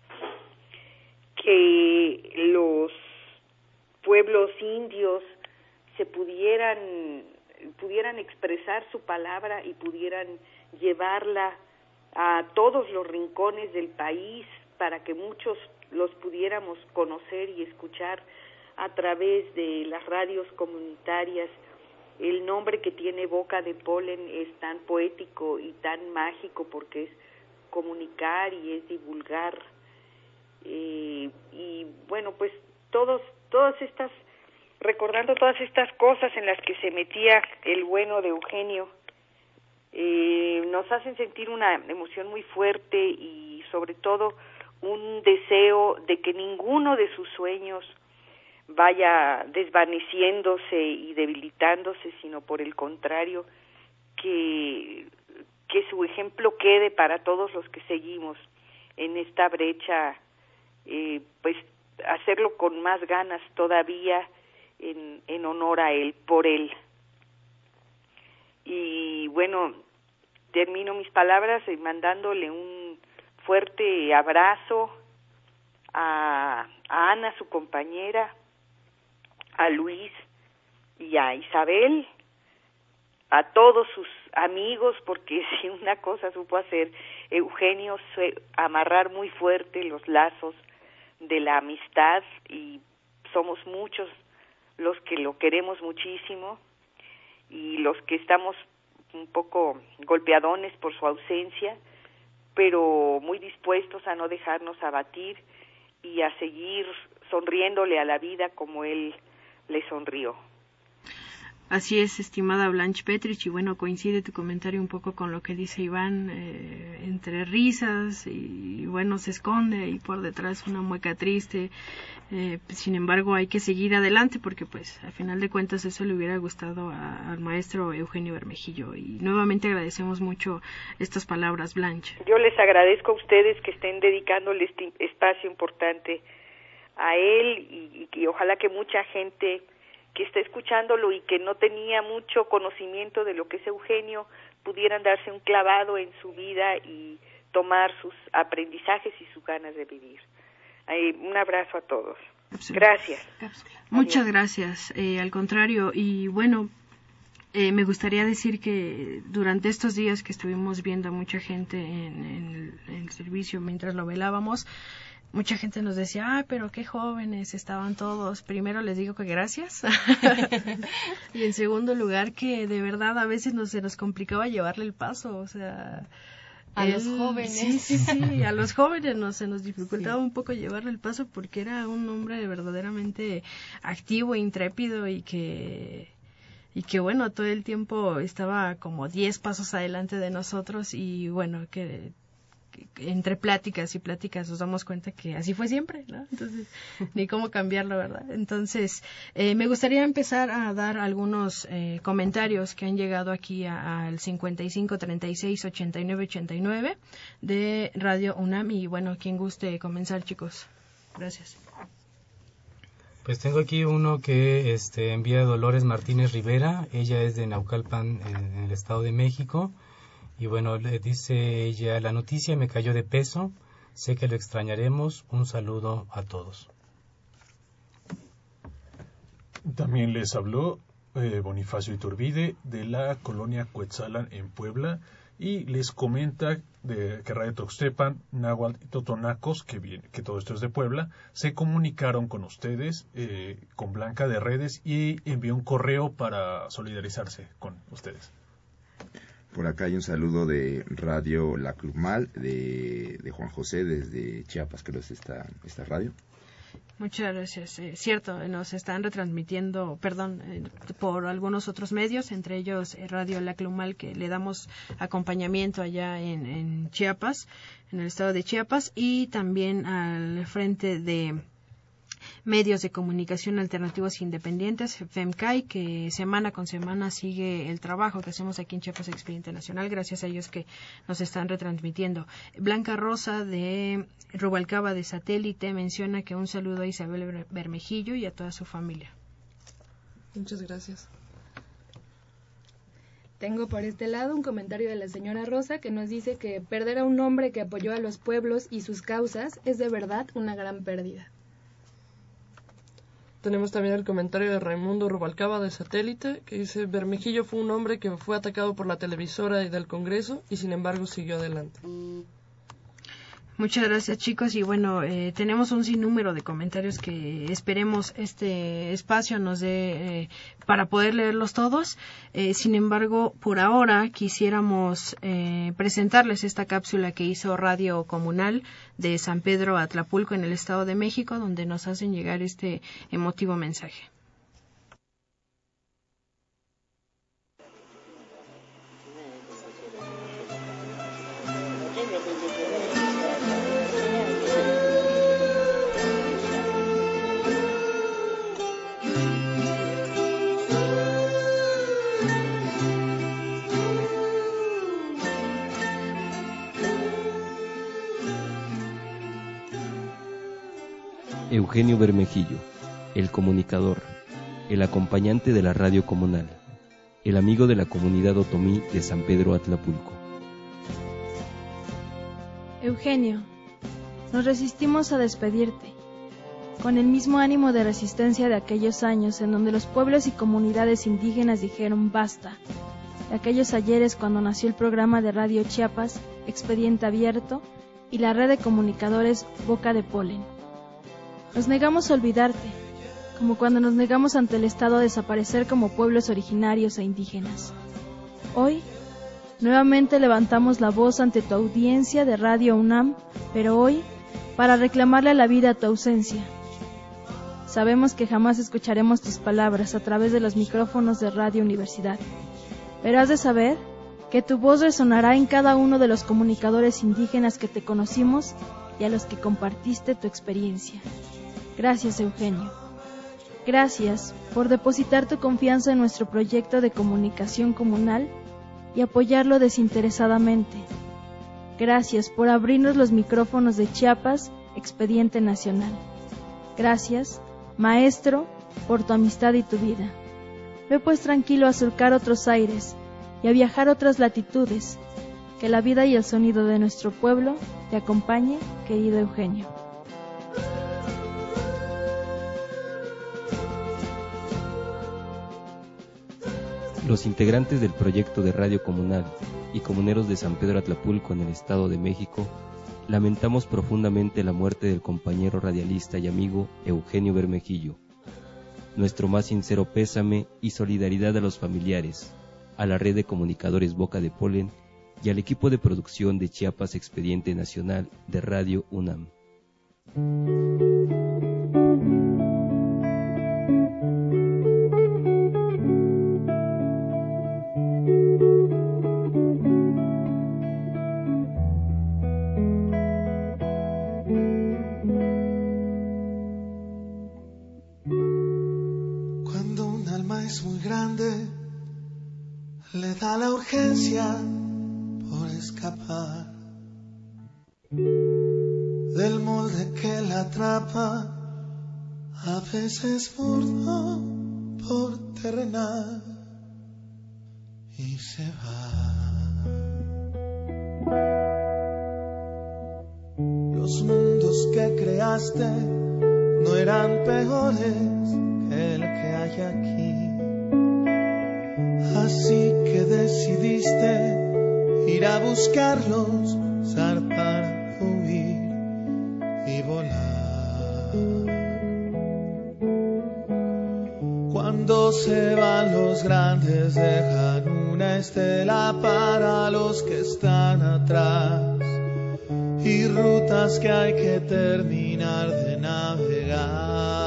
que los pueblos indios se pudieran pudieran expresar su palabra y pudieran llevarla a todos los rincones del país para que muchos los pudiéramos conocer y escuchar a través de las radios comunitarias. El nombre que tiene Boca de Polen es tan poético y tan mágico porque es comunicar y es divulgar. Eh, y bueno, pues todos, todas estas, recordando todas estas cosas en las que se metía el bueno de Eugenio, eh, nos hacen sentir una emoción muy fuerte y sobre todo un deseo de que ninguno de sus sueños vaya desvaneciéndose y debilitándose, sino por el contrario, que, que su ejemplo quede para todos los que seguimos en esta brecha, eh, pues hacerlo con más ganas todavía en, en honor a él, por él. Y bueno, termino mis palabras mandándole un fuerte abrazo a, a Ana, su compañera, a Luis y a Isabel, a todos sus amigos, porque si una cosa supo hacer Eugenio, amarrar muy fuerte los lazos de la amistad, y somos muchos los que lo queremos muchísimo y los que estamos un poco golpeadones por su ausencia, pero muy dispuestos a no dejarnos abatir y a seguir sonriéndole a la vida como él le sonrió. Así es, estimada Blanche Petrich, y bueno, coincide tu comentario un poco con lo que dice Iván, eh, entre risas y bueno, se esconde ahí por detrás una mueca triste, eh, sin embargo hay que seguir adelante porque pues al final de cuentas eso le hubiera gustado a, al maestro Eugenio Bermejillo, y nuevamente agradecemos mucho estas palabras, Blanche. Yo les agradezco a ustedes que estén dedicándole este espacio importante a él y, y, y ojalá que mucha gente que está escuchándolo y que no tenía mucho conocimiento de lo que es Eugenio pudieran darse un clavado en su vida y tomar sus aprendizajes y sus ganas de vivir. Eh, un abrazo a todos. Gracias. Muchas gracias. Eh, al contrario, y bueno, eh, me gustaría decir que durante estos días que estuvimos viendo a mucha gente en, en, el, en el servicio mientras lo velábamos, mucha gente nos decía, ah, pero qué jóvenes estaban todos. Primero les digo que gracias. Y en segundo lugar que de verdad a veces nos, se nos complicaba llevarle el paso, o sea... A él, los jóvenes. Sí, sí, sí, a los jóvenes nos, se nos dificultaba sí. un poco llevarle el paso porque era un hombre verdaderamente activo, intrépido y que... y que bueno, todo el tiempo estaba como diez pasos adelante de nosotros y bueno, que... entre pláticas y pláticas nos damos cuenta que así fue siempre, ¿no? Entonces, ni cómo cambiarlo, ¿verdad? Entonces, eh, me gustaría empezar a dar algunos eh, comentarios que han llegado aquí al cincuenta y cinco, treinta y seis, ochenta y nueve, ochenta y nueve de Radio UNAM y bueno, quien guste comenzar, chicos. Gracias. Pues tengo aquí uno que este, envía Dolores Martínez Rivera, ella es de Naucalpan, en, en el Estado de México. Y bueno, le dice ella, la noticia me cayó de peso, sé que lo extrañaremos, un saludo a todos. También les habló eh, Bonifacio Iturbide de la colonia Cuetzalan en Puebla y les comenta de que Radio Tuxtepan, Náhuatl y Totonacos, que, bien, que todo esto es de Puebla, se comunicaron con ustedes, eh, con Blanca de Redes, y envió un correo para solidarizarse con ustedes. Por acá hay un saludo de Radio La Clumal, de, de Juan José, desde Chiapas, creo que es esta, esta radio. Muchas gracias. Eh, cierto, nos están retransmitiendo, perdón, eh, por algunos otros medios, entre ellos eh, Radio La Clumal, que le damos acompañamiento allá en, en Chiapas, en el estado de Chiapas, y también al frente de medios de comunicación alternativos independientes, FEMCAI, que semana con semana sigue el trabajo que hacemos aquí en Chiapas Expediente Nacional, gracias a ellos que nos están retransmitiendo. Blanca Rosa de Rubalcaba de Satélite menciona que un saludo a Isabel Bermejillo y a toda su familia. Muchas gracias. Tengo por este lado un comentario de la señora Rosa que nos dice que perder a un hombre que apoyó a los pueblos y sus causas es de verdad una gran pérdida. Tenemos también el comentario de Raimundo Rubalcaba de Satélite, que dice, Bermejillo fue un hombre que fue atacado por la televisora y del Congreso y sin embargo siguió adelante. Muchas gracias, chicos, y bueno, eh, tenemos un sinnúmero de comentarios que esperemos este espacio nos dé eh, para poder leerlos todos. Eh, sin embargo, por ahora quisiéramos eh, presentarles esta cápsula que hizo Radio Comunal de San Pedro Atlapulco en el Estado de México, donde nos hacen llegar este emotivo mensaje. Eugenio Bermejillo, el comunicador, el acompañante de la radio comunal, el amigo de la comunidad otomí de San Pedro Atlapulco. Eugenio, nos resistimos a despedirte, con el mismo ánimo de resistencia de aquellos años en donde los pueblos y comunidades indígenas dijeron basta, de aquellos ayeres cuando nació el programa de Radio Chiapas, Expediente Abierto, y la red de comunicadores Boca de Polen. Nos negamos a olvidarte, como cuando nos negamos ante el Estado a desaparecer como pueblos originarios e indígenas. Hoy, nuevamente levantamos la voz ante tu audiencia de Radio UNAM, pero hoy, para reclamarle a la vida tu ausencia. Sabemos que jamás escucharemos tus palabras a través de los micrófonos de Radio Universidad, pero has de saber que tu voz resonará en cada uno de los comunicadores indígenas que te conocimos y a los que compartiste tu experiencia. Gracias, Eugenio. Gracias por depositar tu confianza en nuestro proyecto de comunicación comunal y apoyarlo desinteresadamente. Gracias por abrirnos los micrófonos de Chiapas, Expediente Nacional. Gracias, maestro, por tu amistad y tu vida. Ve pues tranquilo a surcar otros aires y a viajar otras latitudes. Que la vida y el sonido de nuestro pueblo te acompañe, querido Eugenio. Los integrantes del proyecto de Radio Comunal y comuneros de San Pedro Atlapulco en el Estado de México lamentamos profundamente la muerte del compañero radialista y amigo Eugenio Bermejillo. Nuestro más sincero pésame y solidaridad a los familiares, a la red de comunicadores Boca de Polen y al equipo de producción de Chiapas Expediente Nacional de Radio UNAM. Le da la urgencia por escapar del molde que la atrapa, a veces burdo por terrenal, y se va. Los mundos que creaste no eran peores que el que hay aquí. Así que decidiste ir a buscarlos, zarpar, huir y volar. Cuando se van los grandes dejan una estela para los que están atrás y rutas que hay que terminar de navegar.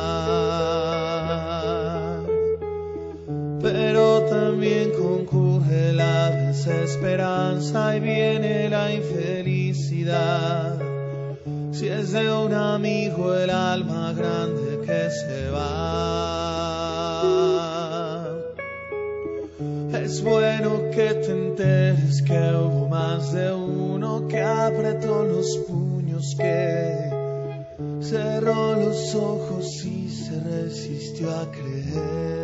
Pero también concurre la desesperanza y viene la infelicidad. Si es de un amigo el alma grande que se va. Es bueno que te enteres que hubo más de uno que apretó los puños, que cerró los ojos y se resistió a creer.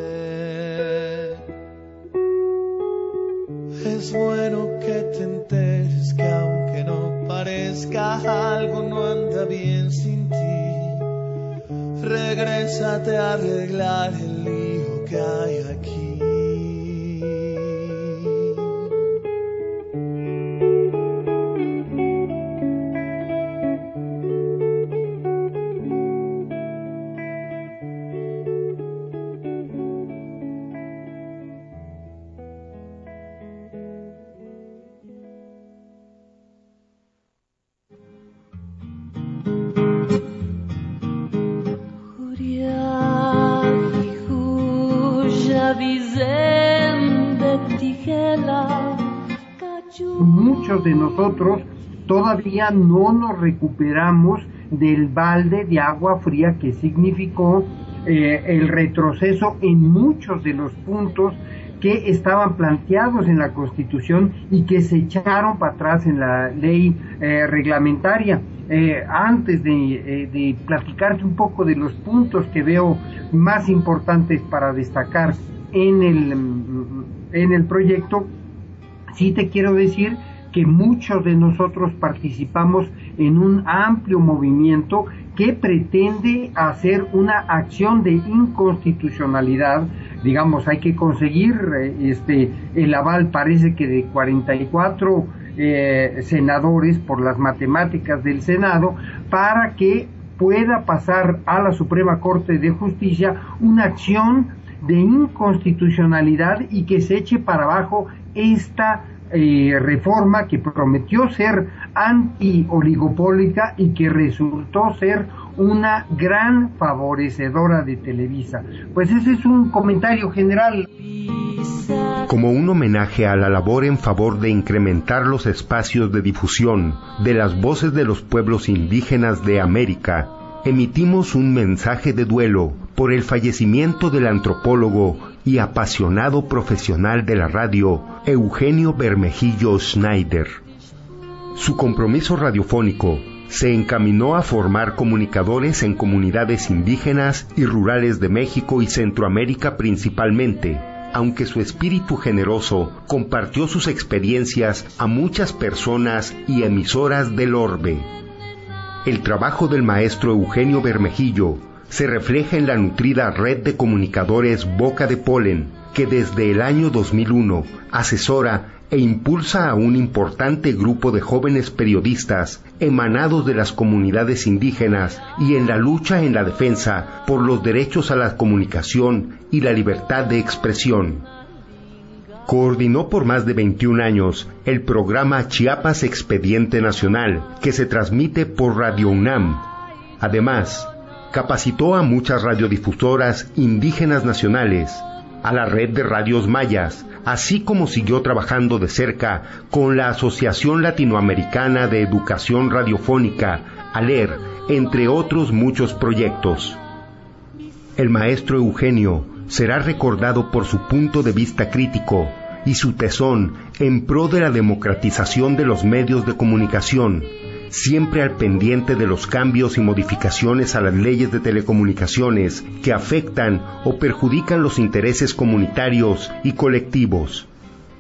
Es bueno que te enteres que aunque no parezca, algo no anda bien sin ti. Regrésate a arreglar el lío que hay aquí. Muchos de nosotros todavía no nos recuperamos del balde de agua fría que significó eh, el retroceso en muchos de los puntos que estaban planteados en la Constitución y que se echaron para atrás en la ley eh, reglamentaria. Eh, antes de, eh, de platicarte un poco de los puntos que veo más importantes para destacar en el, en el proyecto, sí te quiero decir que muchos de nosotros participamos en un amplio movimiento que pretende hacer una acción de inconstitucionalidad. Digamos, hay que conseguir este el aval, parece que de cuarenta y cuatro eh, senadores por las matemáticas del Senado, para que pueda pasar a la Suprema Corte de Justicia una acción de inconstitucionalidad y que se eche para abajo esta Eh, reforma que prometió ser anti-oligopólica y que resultó ser una gran favorecedora de Televisa. Pues ese es un comentario general. Como un homenaje a la labor en favor de incrementar los espacios de difusión de las voces de los pueblos indígenas de América, emitimos un mensaje de duelo por el fallecimiento del antropólogo y apasionado profesional de la radio, Eugenio Bermejillo Schneider. Su compromiso radiofónico se encaminó a formar comunicadores en comunidades indígenas y rurales de México y Centroamérica principalmente, aunque su espíritu generoso compartió sus experiencias a muchas personas y emisoras del orbe. El trabajo del maestro Eugenio Bermejillo se refleja en la nutrida red de comunicadores Boca de Polen, que desde el año dos mil uno asesora e impulsa a un importante grupo de jóvenes periodistas emanados de las comunidades indígenas y en la lucha en la defensa por los derechos a la comunicación y la libertad de expresión. Coordinó por más de veintiún años el programa Chiapas Expediente Nacional, que se transmite por Radio UNAM. Además, capacitó a muchas radiodifusoras indígenas nacionales, a la red de radios mayas, así como siguió trabajando de cerca con la Asociación Latinoamericana de Educación Radiofónica, ALER, entre otros muchos proyectos. El maestro Eugenio será recordado por su punto de vista crítico y su tesón en pro de la democratización de los medios de comunicación, siempre al pendiente de los cambios y modificaciones a las leyes de telecomunicaciones que afectan o perjudican los intereses comunitarios y colectivos.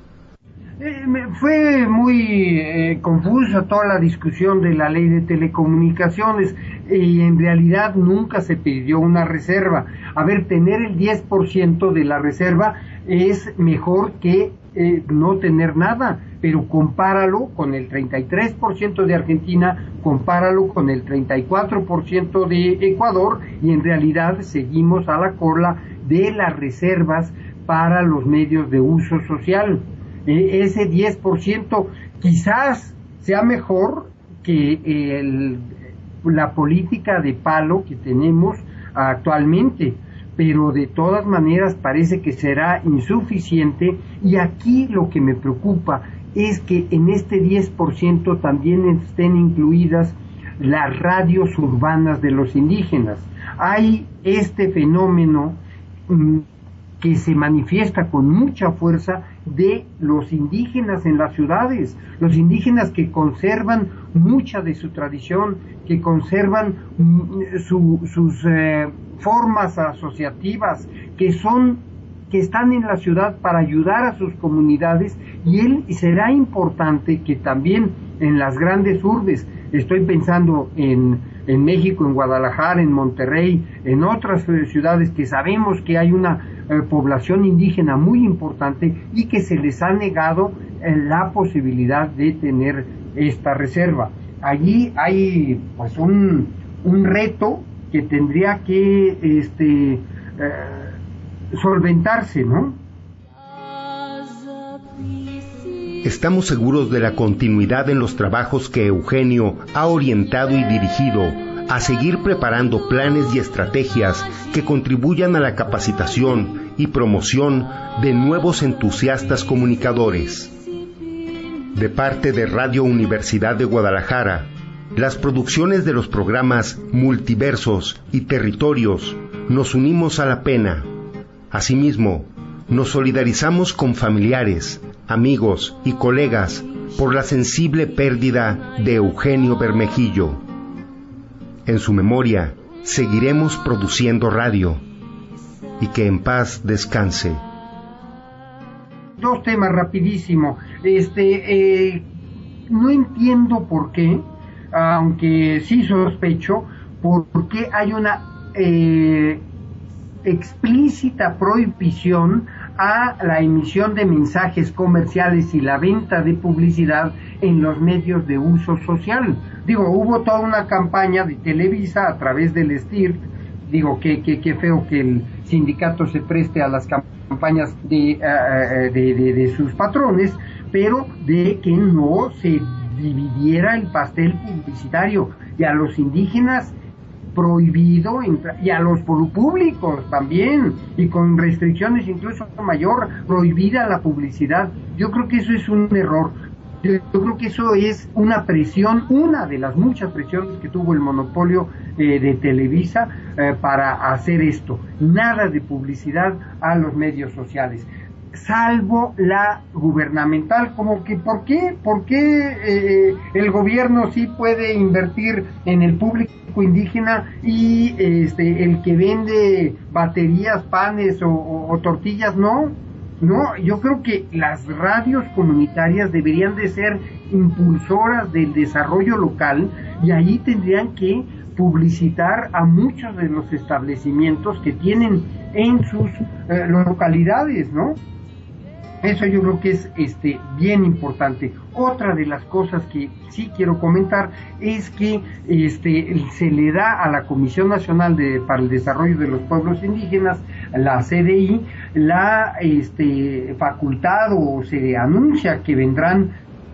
Eh, fue muy eh, confusa toda la discusión de la ley de telecomunicaciones y en realidad nunca se pidió una reserva. A ver, tener el diez por ciento de la reserva es mejor que eh, no tener nada, pero compáralo con el treinta y tres por ciento de Argentina, compáralo con el treinta y cuatro por ciento de Ecuador y en realidad seguimos a la cola de las reservas para los medios de uso social. Eh, ese diez por ciento quizás sea mejor que el, la política de palo que tenemos actualmente, pero de todas maneras parece que será insuficiente y aquí lo que me preocupa es que en este diez por ciento también estén incluidas las radios urbanas de los indígenas. Hay este fenómeno mmm, que se manifiesta con mucha fuerza de los indígenas en las ciudades, los indígenas que conservan mucha de su tradición, que conservan su, sus eh, formas asociativas, que son que están en la ciudad para ayudar a sus comunidades y él será importante que también en las grandes urbes, estoy pensando en, en México, en Guadalajara, en Monterrey, en otras ciudades que sabemos que hay una eh, población indígena muy importante y que se les ha negado eh, la posibilidad de tener esta reserva. Allí hay pues un, un reto que tendría que este eh, solventarse, ¿no? Estamos seguros de la continuidad en los trabajos que Eugenio ha orientado y dirigido a seguir preparando planes y estrategias que contribuyan a la capacitación y promoción de nuevos entusiastas comunicadores. De parte de Radio Universidad de Guadalajara, las producciones de los programas Multiversos y Territorios Nos unimos a la pena. Asimismo, nos solidarizamos con familiares, amigos y colegas por la sensible pérdida de Eugenio Bermejillo. En su memoria, seguiremos produciendo radio, y que en paz descanse. Dos temas rapidísimo. Este, eh, no entiendo por qué, aunque sí sospecho, por qué hay una eh, explícita prohibición a la emisión de mensajes comerciales y la venta de publicidad en los medios de uso social. Digo, hubo toda una campaña de Televisa a través del S T I R T. Digo, que, que, que feo que el sindicato se preste a las campañas de, uh, de, de, de sus patrones, pero de que no se dividiera el pastel publicitario, y a los indígenas prohibido, y a los públicos también, y con restricciones incluso mayor, prohibida la publicidad. Yo creo que eso es un error. Yo, yo creo que eso es una presión, una de las muchas presiones que tuvo el monopolio eh, de Televisa eh, para hacer esto. Nada de publicidad a los medios sociales, salvo la gubernamental. Como que, ¿por qué? ¿Por qué eh, el gobierno sí puede invertir en el público indígena y este el que vende baterías, panes o, o, o tortillas no? No, yo creo que las radios comunitarias deberían de ser impulsoras del desarrollo local, y ahí tendrían que publicitar a muchos de los establecimientos que tienen en sus eh, localidades, ¿no? Eso yo creo que es este bien importante. Otra de las cosas que sí quiero comentar es que este se le da a la Comisión Nacional de, para el Desarrollo de los Pueblos Indígenas, la C D I, la este facultad, o se anuncia que vendrán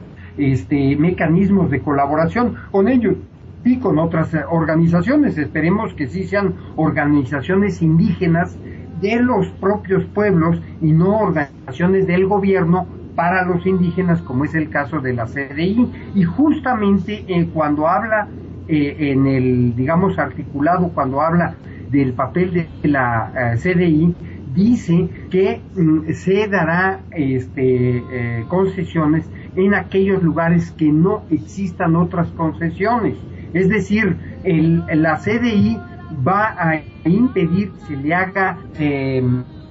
este mecanismos de colaboración con ellos y con otras organizaciones. Esperemos que sí sean organizaciones indígenas de los propios pueblos y no organizaciones del gobierno para los indígenas, como es el caso de la C D I. Y justamente eh, cuando habla eh, en el, digamos, articulado, cuando habla del papel de la eh, C D I, dice que mm, se dará este, eh, concesiones en aquellos lugares que no existan otras concesiones. Es decir, el, la C D I va a impedir que se le haga eh,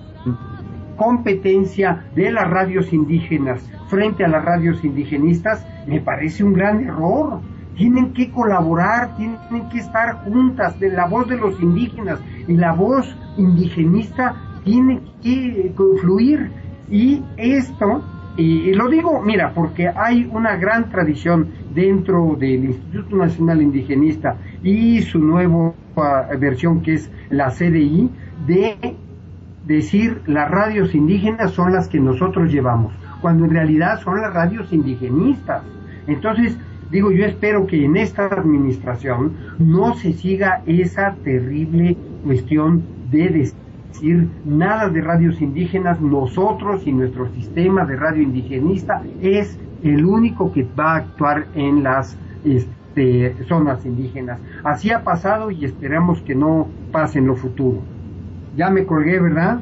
competencia de las radios indígenas frente a las radios indigenistas. Me parece un gran error. Tienen que colaborar, tienen que estar juntas. De la voz de los indígenas y la voz indigenista tiene que confluir. Y esto, y, y lo digo, mira, porque hay una gran tradición dentro del Instituto Nacional Indigenista y su nueva versión, que es la C D I, de decir las radios indígenas son las que nosotros llevamos, cuando en realidad son las radios indigenistas. Entonces, digo, yo espero que en esta administración no se siga esa terrible cuestión de decir nada de radios indígenas. Nosotros y nuestro sistema de radio indigenista es el único que va a actuar en las este, zonas indígenas. Así ha pasado y esperamos que no pase en lo futuro. Ya me colgué, ¿verdad?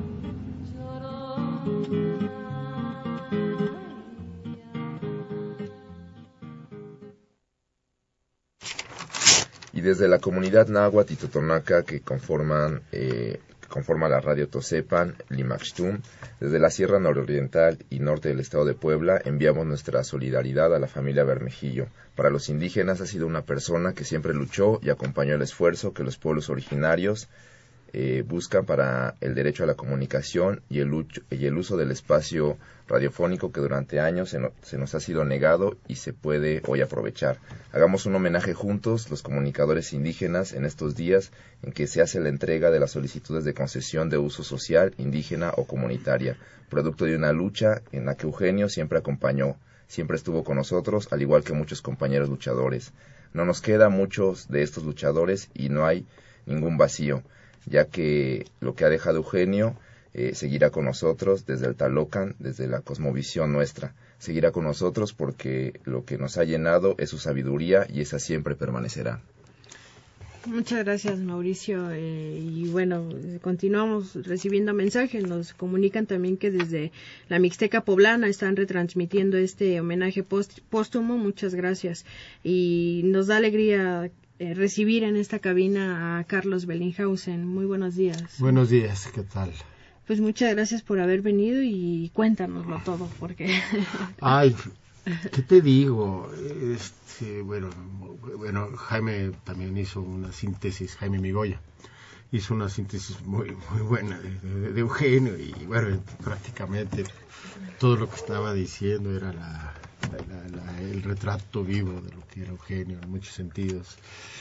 Y desde la comunidad náhuatl y totonaca que conforman eh, conforma la radio Tosepan, Limaxtum, desde la Sierra Nororiental y Norte del Estado de Puebla, enviamos nuestra solidaridad a la familia Bermejillo. Para los indígenas ha sido una persona que siempre luchó y acompañó el esfuerzo que los pueblos originarios eh, buscan para el derecho a la comunicación y el, y el uso del espacio radiofónico que durante años se, no, se nos ha sido negado y se puede hoy aprovechar. Hagamos un homenaje juntos, los comunicadores indígenas, en estos días en que se hace la entrega de las solicitudes de concesión de uso social, indígena o comunitaria, producto de una lucha en la que Eugenio siempre acompañó, siempre estuvo con nosotros, al igual que muchos compañeros luchadores. No nos quedan muchos de estos luchadores y no hay ningún vacío, ya que lo que ha dejado Eugenio eh, seguirá con nosotros desde el Talocan, desde la cosmovisión nuestra. Seguirá con nosotros porque lo que nos ha llenado es su sabiduría y esa siempre permanecerá. Muchas gracias, Mauricio. Eh, y bueno, continuamos recibiendo mensajes. Nos comunican también que desde la Mixteca Poblana están retransmitiendo este homenaje post póstumo. Muchas gracias. Y nos da alegría eh, recibir en esta cabina a Carlos Bellinghausen. Muy buenos días. Buenos días, ¿qué tal? Pues muchas gracias por haber venido y cuéntanoslo todo, porque... Ay, ¿qué te digo? Este, bueno, bueno, Jaime también hizo una síntesis, Jaime Migoya, hizo una síntesis muy muy buena de, de, de Eugenio, y bueno, prácticamente todo lo que estaba diciendo era la, la, la, el retrato vivo de lo que era Eugenio en muchos sentidos.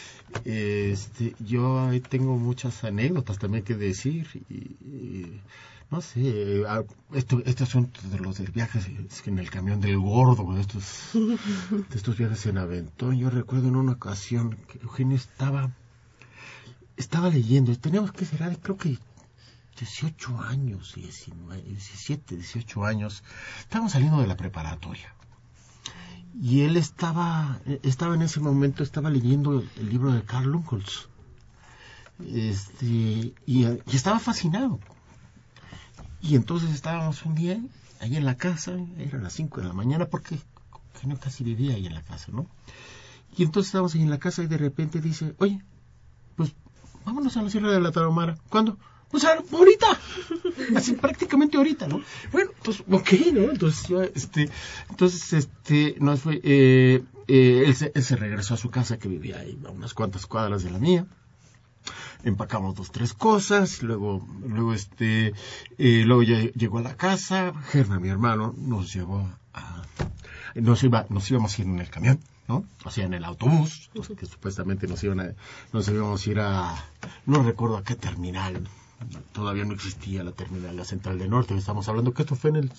Este, yo ahí tengo muchas anécdotas también que decir y, y no sé, esto, este asunto de los viajes en el camión del gordo, de estos, de estos viajes en Aventón. Yo recuerdo en una ocasión que Eugenio estaba, estaba leyendo, teníamos que ser, creo que dieciocho años, diecinueve, diecisiete, dieciocho años, estábamos saliendo de la preparatoria. Y él estaba, estaba en ese momento, estaba leyendo el libro de Carl Lunkholz. Este, y, y estaba fascinado. Y entonces estábamos un día ahí en la casa, eran las cinco de la mañana, porque Eugenio casi vivía ahí en la casa, ¿no? Y entonces estábamos ahí en la casa y de repente dice, oye, pues vámonos a la Sierra de la Tarahumara. ¿Cuándo? Pues ahorita, así prácticamente ahorita, ¿no? Bueno, pues ok, ¿no? Entonces yo, este, entonces, este, nos fue, eh, eh, él, se, él se regresó a su casa que vivía ahí a unas cuantas cuadras de la mía. Empacamos dos, tres cosas, luego, luego este, eh, luego ya llegó a la casa, Germán, mi hermano, nos llevó a, nos iba, nos íbamos a ir en el camión, ¿no? O sea, en el autobús, que supuestamente nos iban a, nos íbamos a ir a, no recuerdo a qué terminal, todavía no existía la terminal, la Central del Norte, estamos hablando que esto fue en el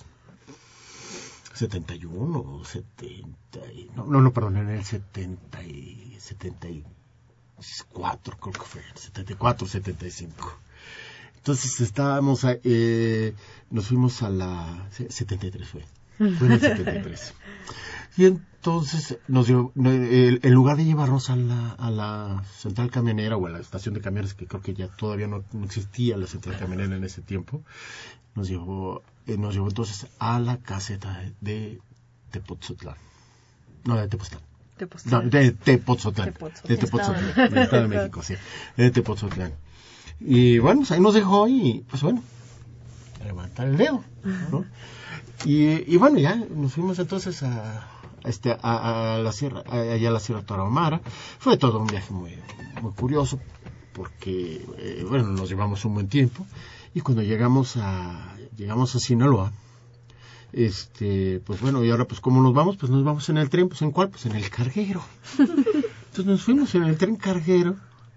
setenta y uno, setenta, no, no, no, perdón, en el setenta y, setenta y cuatro, creo que fue, setenta y cuatro, setenta y cinco. Entonces estábamos, a, eh, nos fuimos a la, setenta y tres fue, fue en el setenta y tres. Y entonces nos dio, en lugar de llevarnos a la, a la central camionera o a la estación de camiones, que creo que ya todavía no, no existía la central camionera en ese tiempo, nos llevó, eh, nos llevó entonces a la caseta de Tepoztlán. No, de Tepoztlán. No, de Tepoztlán. De Tepoztlán, del Estado de México, sí. De Tepoztlán. Y bueno, pues ahí nos dejó y, pues bueno, levantar el dedo, ¿no? Y, y bueno, ya nos fuimos entonces a, este, a, a la sierra, allá a la Sierra Tarahumara. Fue todo un viaje muy, muy curioso, porque, eh, bueno, nos llevamos un buen tiempo. Y cuando llegamos a, llegamos a Sinaloa, este, pues bueno, y ahora pues ¿cómo nos vamos? Pues nos vamos en el tren, pues ¿en cuál? Pues en el carguero. Entonces nos fuimos en el tren carguero.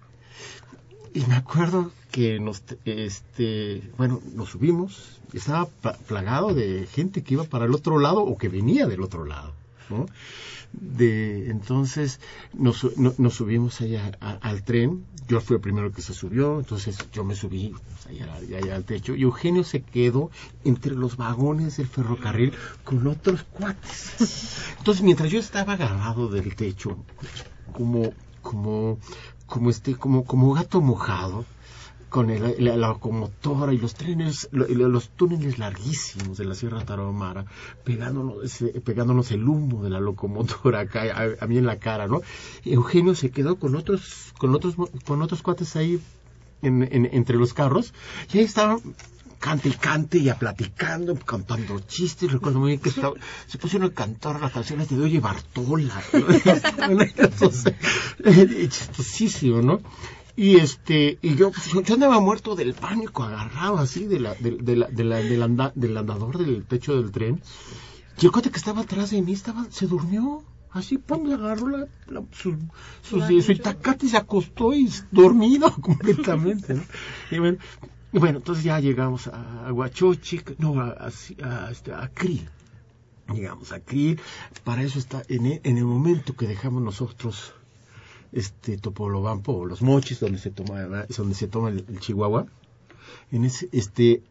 Y me acuerdo que nos, este, bueno, nos subimos, estaba plagado de gente que iba para el otro lado o que venía del otro lado, ¿no? De, entonces nos, no, nos subimos allá a, al tren, yo fui el primero que se subió, entonces yo me subí pues, allá, allá al techo y Eugenio se quedó entre los vagones del ferrocarril con otros cuates. Entonces mientras yo estaba agarrado del techo, como, como, como este, como, como gato mojado, con el, la, la locomotora y los trenes, lo, los túneles larguísimos de la Sierra Tarahumara, pegándonos, pegándonos el humo de la locomotora acá, a, a mí en la cara, ¿no? Eugenio se quedó con otros, con otros, con otros cuates ahí en, en, entre los carros, y ahí estaban cante y cante y a platicando, cantando chistes. Recuerdo muy bien que estaba, se pusieron a cantar las canciones de Oye Bartola, ¿no? Chistosísimo, ¿no? Y este, y yo, pues, yo andaba muerto del pánico, agarrado así de la, de, de la, de la, del, anda, del andador del techo del tren. Y el cuate que estaba atrás de mí estaba, se durmió, así, pum, le agarró la, la, su, su, su, su itacate y se acostó y dormido completamente, ¿no? Y bueno, y bueno, entonces ya llegamos a, a Huachochi, no, a, a, a, a, a Krill. Llegamos a Krill, para eso está, en el, en el momento que dejamos nosotros este Topolobampo o los Mochis, donde se toma, donde se toma el, el Chihuahua, en ese, este,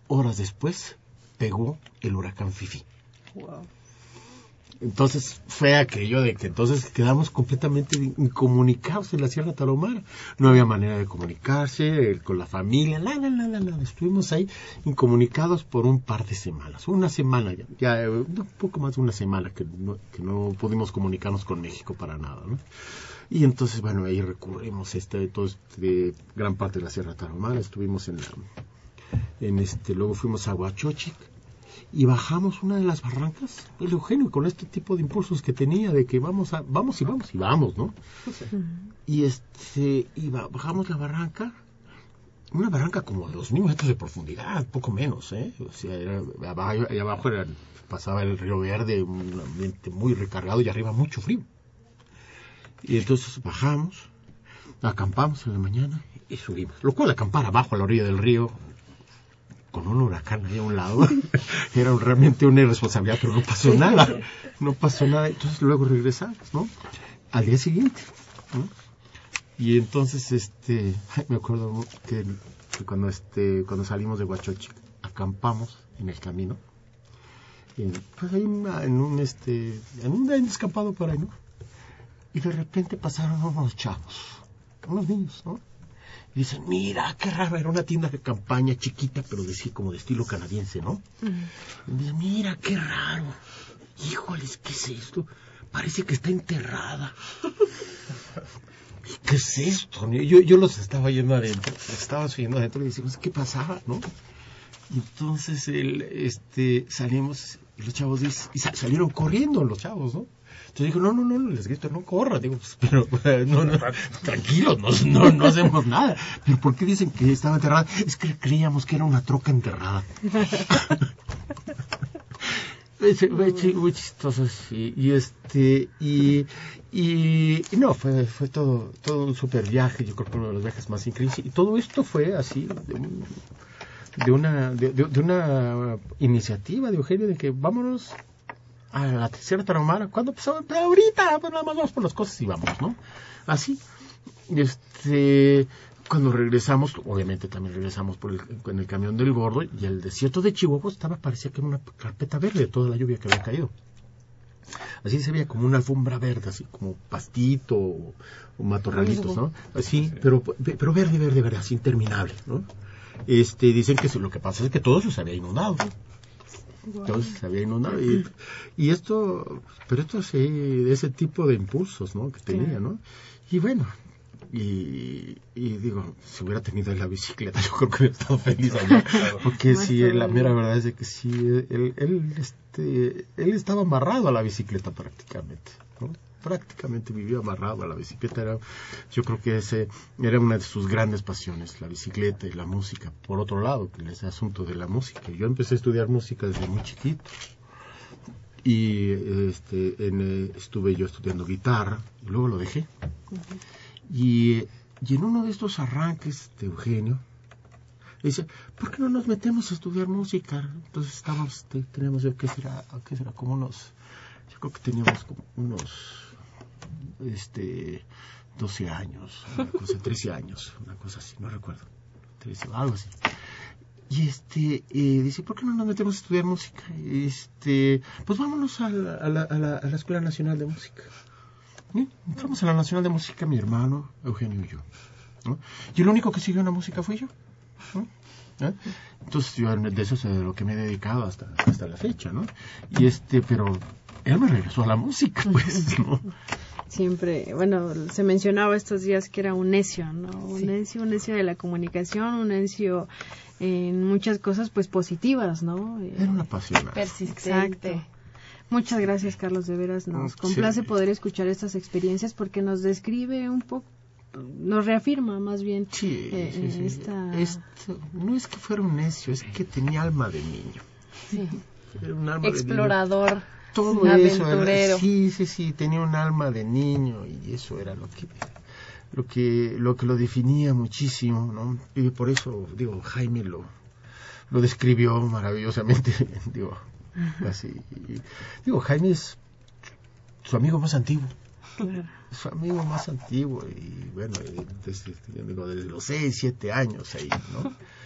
horas después pegó el huracán Fifi. Wow. Entonces fue aquello de que entonces quedamos completamente incomunicados en la Sierra Tarahumara. No había manera de comunicarse eh, con la familia, nada, nada, nada. Estuvimos ahí incomunicados por un par de semanas, una semana ya, ya eh, un poco más de una semana que no, que no pudimos comunicarnos con México para nada, ¿no? Y entonces, bueno, ahí recurrimos este, todo este, gran parte de la Sierra Tarahumara. Estuvimos en la, en este, luego fuimos a Huachochic. Y bajamos una de las barrancas, el Eugenio, con este tipo de impulsos que tenía, de que vamos a, vamos y vamos y vamos, ¿no? Uh-huh. Y este, y bajamos la barranca, una barranca como de dos mil metros de profundidad, poco menos, ¿eh? O sea, era, abajo, allá abajo era, pasaba el Río Verde, un ambiente muy recargado y arriba mucho frío. Y entonces bajamos, acampamos en la mañana y subimos. Lo cual acampar abajo a la orilla del río, con un huracán ahí a un lado, era realmente una irresponsabilidad, pero no pasó nada, no pasó nada. Entonces luego regresamos, ¿no? Al día siguiente, ¿no? Y entonces, este, me acuerdo que, que cuando este, cuando salimos de Huachochic, acampamos en el camino, en, pues ahí una, en un este, en un descampado por ahí, ¿no? Y de repente pasaron unos chavos, unos niños, ¿no? Y dicen, mira, qué raro, era una tienda de campaña chiquita, pero decía como de estilo canadiense, ¿no? Uh-huh. Y dicen, mira, qué raro. Híjoles, ¿qué es esto? Parece que está enterrada. ¿Qué es esto? Yo, yo los estaba yendo adentro, los estaba oyendo adentro y decimos, ¿qué pasaba, no? Y entonces el, este, salimos y los chavos dicen, y salieron corriendo los chavos, ¿no? Entonces digo, no, no, no, les grito, no corran, digo, pues, pero, no, no, tranquilos, no, no, no hacemos nada. Pero ¿por qué dicen que estaba enterrada? Es que creíamos que era una troca enterrada. Muy, muy chistoso, sí. Y este, y, y, y no, fue, fue todo, todo un super viaje, yo creo que uno de los viajes más increíbles. Y todo esto fue así, de, un, de una, de, de, de una iniciativa de Eugenio de que vámonos a la Sierra Tarahumara. ¿Cuándo empezó? Ahorita, pues nada más vamos por las cosas y vamos, ¿no? Así. Este, cuando regresamos, obviamente también regresamos por el, en el camión del Gordo, y el desierto de Chihuahua estaba, parecía que era una carpeta verde de toda la lluvia que había caído. Así se veía como una alfombra verde, así como pastito o, o matorralitos, ¿no? Así, pero, pero verde, verde, verde, así interminable, ¿no? Este, dicen que lo que pasa es que todo eso se había inundado, ¿no? Entonces se había inundado y, y esto, pero esto sí, ese tipo de impulsos, ¿no? Que tenía, ¿no? Y bueno, y, y digo, si hubiera tenido la bicicleta, yo creo que hubiera estado feliz allá, porque sí, la mera verdad es de que sí, él, él, este, él estaba amarrado a la bicicleta prácticamente, ¿no? Prácticamente vivió amarrado a la bicicleta. Era, yo creo que ese era una de sus grandes pasiones, la bicicleta y la música. Por otro lado, que ese asunto de la música. Yo empecé a estudiar música desde muy chiquito. Y este, en, eh, estuve yo estudiando guitarra, y luego lo dejé. Uh-huh. Y, y en uno de estos arranques de Eugenio, dice, ¿por qué no nos metemos a estudiar música? Entonces estábamos, teníamos, ¿qué será? ¿Qué será? Como unos, yo creo que teníamos como unos, este, doce años, una cosa, trece años, una cosa así, no recuerdo, trece, algo así. Y este, eh, dice, ¿por qué no nos metemos a estudiar música? Este, pues vámonos a la, a la, a la, a la Escuela Nacional de Música. ¿Eh? Entramos a la Nacional de Música, mi hermano, Eugenio y yo, ¿no? Y el único que siguió en la música fui yo, ¿no? ¿Eh? Entonces yo de eso es de lo que me he dedicado hasta, hasta la fecha, ¿no? Y este, pero él me regresó a la música, pues, ¿no? Siempre, bueno, se mencionaba estos días que era un necio, ¿no? Un sí. necio, un necio de la comunicación, un necio en muchas cosas, pues, positivas, ¿no? Era una apasionada. Persistente. Exacto. Muchas gracias, Carlos, de veras, nos complace sí. poder escuchar estas experiencias porque nos describe un poco, nos reafirma más bien sí, eh, sí, sí. esta... Esto, no es que fuera un necio, es que tenía alma de niño. Sí. Era un alma explorador, de niño. Todo aventurero. Eso era, sí, sí, sí, tenía un alma de niño y eso era lo que lo que lo que lo definía muchísimo, ¿no? Y por eso, digo, Jaime lo lo describió maravillosamente, digo, así. Y, digo, Jaime es su amigo más antiguo. Claro. Su amigo más antiguo y bueno, desde, digo, desde los seis, siete años ahí, ¿no?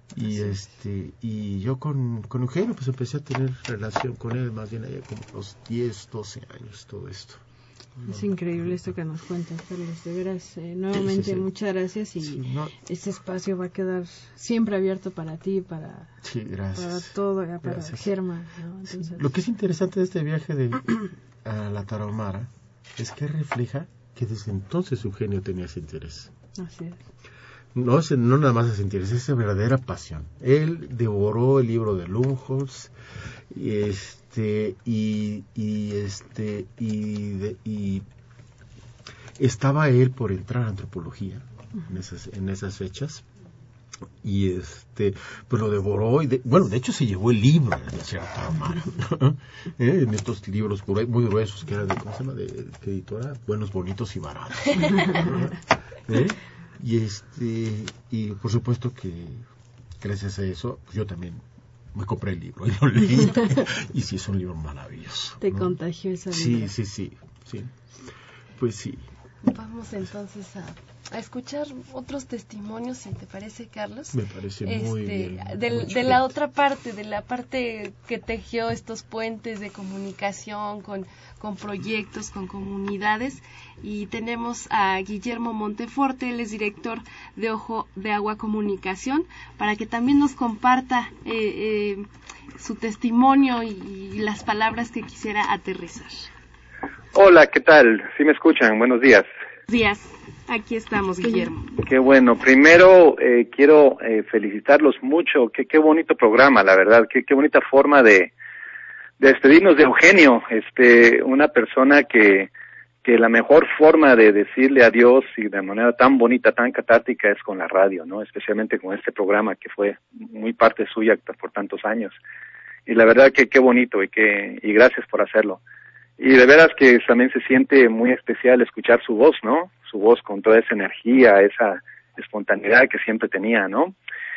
Y sí. este y yo con, con Eugenio pues empecé a tener relación con él más bien allá como los diez, doce años, todo esto. Es increíble esto que nos cuentas, Carlos, de veras, eh, nuevamente sí, sí, sí. muchas gracias y sí, no. este espacio va a quedar siempre abierto para ti, para, sí, para todo, para gracias. Germa, ¿no? Entonces... sí. Lo que es interesante de este viaje de a la Tarahumara es que refleja que desde entonces Eugenio tenía ese interés. Así es. No, no nada más ese interés, esa verdadera pasión. Él devoró el libro de Lumholtz y este y, y este y, de, y estaba él por entrar a antropología uh-huh. en esas en esas fechas y este pues lo devoró y de, bueno de hecho se llevó el libro de la Tarahumara ¿eh? En estos libros muy gruesos que era de cómo se llama de qué editora Buenos, Bonitos y Baratos ¿eh? Y este y por supuesto que gracias a eso pues yo también me compré el libro y lo leí y sí es un libro maravilloso. Te ¿no? contagió esa vida. Sí, sí, sí, sí. Pues sí. Vamos entonces a, a escuchar otros testimonios, si te parece, Carlos. Me parece muy este, bien. Del, de la otra parte, de la parte que tejió estos puentes de comunicación con, con proyectos, con comunidades. Y tenemos a Guillermo Monteforte, él es director de Ojo de Agua Comunicación, para que también nos comparta eh, eh, su testimonio y, y las palabras que quisiera aterrizar. Hola, ¿qué tal? ¿Sí me escuchan? Buenos días. Días. Aquí estamos, Guillermo. Qué bueno. Primero, eh, quiero eh, felicitarlos mucho. Qué, qué bonito programa, la verdad. Qué, qué bonita forma de, de despedirnos de Eugenio, este, una persona que, que la mejor forma de decirle adiós y de manera tan bonita, tan catártica es con la radio, ¿no? Especialmente con este programa que fue muy parte suya por tantos años. Y la verdad que qué bonito y que, y gracias por hacerlo. Y de veras que también se siente muy especial escuchar su voz, ¿no? Su voz con toda esa energía, esa espontaneidad que siempre tenía, ¿no?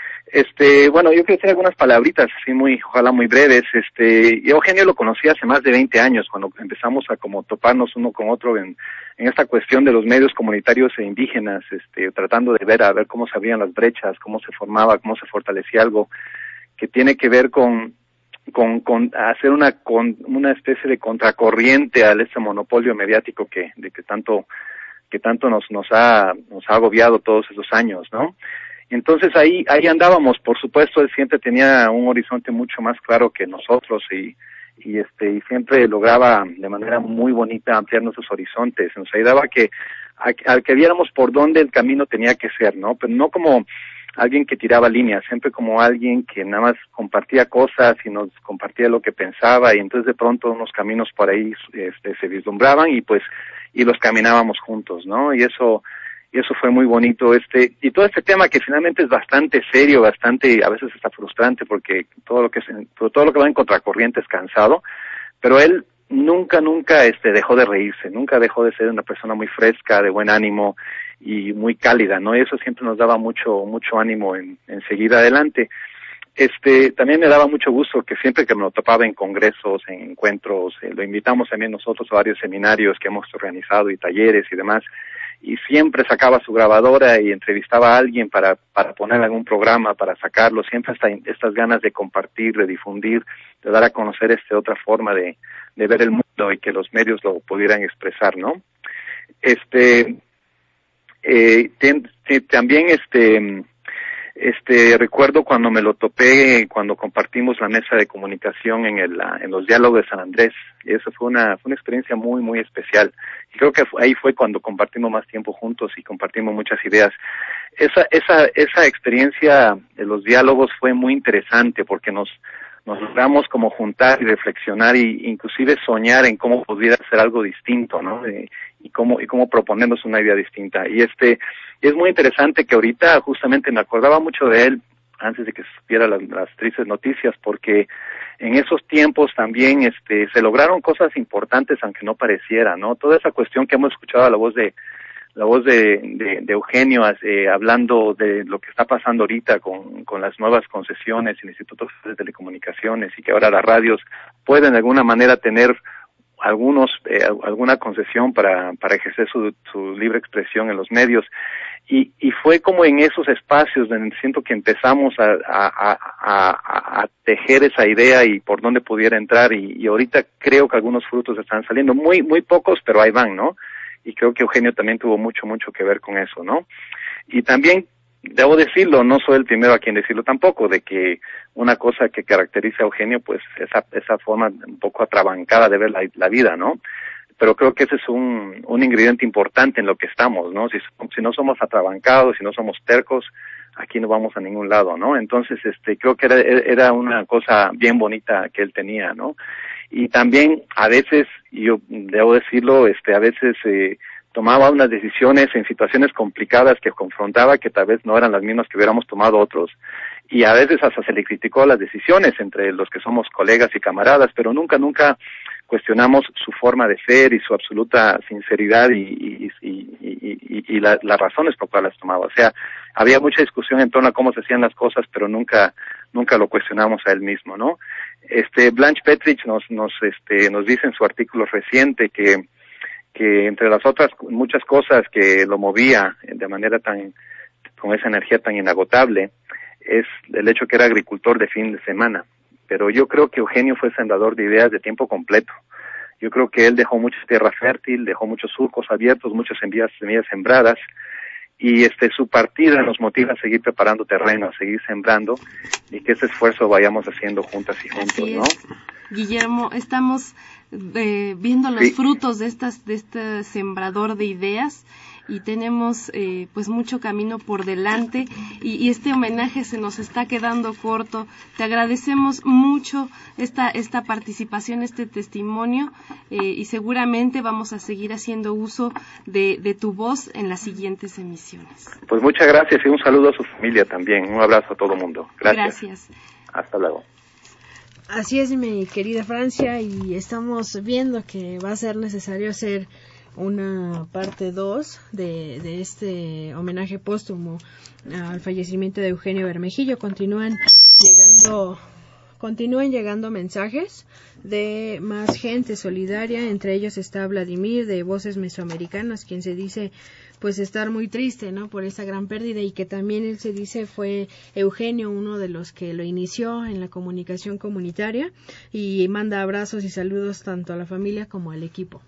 Este, bueno, yo quiero decir algunas palabritas, así muy, ojalá muy breves. Este, yo Eugenio lo conocí hace más de veinte años, cuando empezamos a como toparnos uno con otro en, en esta cuestión de los medios comunitarios e indígenas, este, tratando de ver, a ver cómo se abrían las brechas, cómo se formaba, cómo se fortalecía algo que tiene que ver con con, con hacer una con, una especie de contracorriente a este monopolio mediático que de que tanto que tanto nos nos ha nos ha agobiado todos esos años, ¿no? Entonces ahí ahí andábamos, por supuesto él siempre tenía un horizonte mucho más claro que nosotros y y este y siempre lograba de manera muy bonita ampliar nuestros horizontes, nos ayudaba a que a, a que viéramos por dónde el camino tenía que ser, ¿no? Pero no como alguien que tiraba líneas, siempre como alguien que nada más compartía cosas y nos compartía lo que pensaba y entonces de pronto unos caminos por ahí este, se vislumbraban y pues y los caminábamos juntos, ¿no? Y eso y eso fue muy bonito este y todo este tema que finalmente es bastante serio, bastante a veces está frustrante porque todo lo que es, todo lo que va en contracorriente es cansado, pero él nunca nunca este dejó de reírse, nunca dejó de ser una persona muy fresca, de buen ánimo y muy cálida, ¿no? Y eso siempre nos daba mucho mucho ánimo en, en seguir adelante. Este, también me daba mucho gusto que siempre que me lo topaba en congresos, en encuentros, eh, lo invitamos también nosotros a varios seminarios que hemos organizado y talleres y demás, y siempre sacaba su grabadora y entrevistaba a alguien para para poner algún programa, para sacarlo, siempre hasta estas ganas de compartir, de difundir, de dar a conocer esta otra forma de, de ver el mundo y que los medios lo pudieran expresar, ¿no? Este, Eh, ten, ten, también este este recuerdo cuando me lo topé cuando compartimos la mesa de comunicación en el en los diálogos de San Andrés, y eso fue una fue una experiencia muy muy especial y creo que fue, ahí fue cuando compartimos más tiempo juntos y compartimos muchas ideas. Esa esa esa experiencia de los diálogos fue muy interesante porque nos nos logramos como juntar y reflexionar y inclusive soñar en cómo pudiera ser algo distinto, ¿no? Eh, y cómo y cómo proponernos una idea distinta. Y este es muy interesante que ahorita justamente me acordaba mucho de él antes de que supiera las, las tristes noticias, porque en esos tiempos también este se lograron cosas importantes aunque no pareciera, ¿no? Toda esa cuestión que hemos escuchado a la voz de la voz de, de, de Eugenio eh, hablando de lo que está pasando ahorita con, con las nuevas concesiones y el Instituto de Telecomunicaciones y que ahora las radios pueden de alguna manera tener algunos eh, alguna concesión para para ejercer su, su libre expresión en los medios. Y, y fue como en esos espacios donde siento que empezamos a, a, a, a tejer esa idea y por dónde pudiera entrar, y, y ahorita creo que algunos frutos están saliendo, muy muy pocos, pero ahí van, ¿no? Y creo que Eugenio también tuvo mucho, mucho que ver con eso, ¿no? Y también, debo decirlo, no soy el primero a quien decirlo tampoco, de que una cosa que caracteriza a Eugenio, pues esa esa forma un poco atrabancada de ver la, la vida, ¿no? Pero creo que ese es un, un ingrediente importante en lo que estamos, ¿no? Si, si no somos atrabancados, si no somos tercos, aquí no vamos a ningún lado, ¿no? Entonces, este, creo que era, era una cosa bien bonita que él tenía, ¿no? Y también, a veces, yo debo decirlo, este, a veces eh, tomaba unas decisiones en situaciones complicadas que confrontaba, que tal vez no eran las mismas que hubiéramos tomado otros. Y a veces hasta se le criticó las decisiones entre los que somos colegas y camaradas, pero nunca, nunca cuestionamos su forma de ser y su absoluta sinceridad y, y, y, y, y, y la, las razones por las las tomaba. O sea, había mucha discusión en torno a cómo se hacían las cosas, pero nunca, nunca lo cuestionamos a él mismo, ¿no? Este, Blanche Petrich nos, nos, este, nos dice en su artículo reciente que, que entre las otras muchas cosas que lo movía de manera tan, con esa energía tan inagotable, es el hecho que era agricultor de fin de semana. Pero yo creo que Eugenio fue sembrador de ideas de tiempo completo. Yo creo que él dejó mucha tierra fértil, dejó muchos surcos abiertos, muchas semillas, semillas sembradas, y este su partida nos motiva a seguir preparando terreno, a seguir sembrando, y que ese esfuerzo vayamos haciendo juntas y juntos, Así es. ¿no? Guillermo, estamos eh, viendo los Sí. frutos de estas de este sembrador de ideas, y tenemos eh, pues mucho camino por delante, y, y este homenaje se nos está quedando corto. Te agradecemos mucho esta esta participación, este testimonio, eh, y seguramente vamos a seguir haciendo uso de, de tu voz en las siguientes emisiones. Pues muchas gracias y un saludo a su familia también. Un abrazo a todo el mundo. Gracias. Gracias. Hasta luego. Así es, mi querida Francia, y estamos viendo que va a ser necesario hacer una parte dos de, de este homenaje póstumo al fallecimiento de Eugenio Bermejillo. Continúan llegando continúan llegando mensajes de más gente solidaria, entre ellos está Vladimir de Voces Mesoamericanas, quien se dice pues estar muy triste, ¿no?, por esa gran pérdida, y que también él se dice fue Eugenio uno de los que lo inició en la comunicación comunitaria, y manda abrazos y saludos tanto a la familia como al equipo.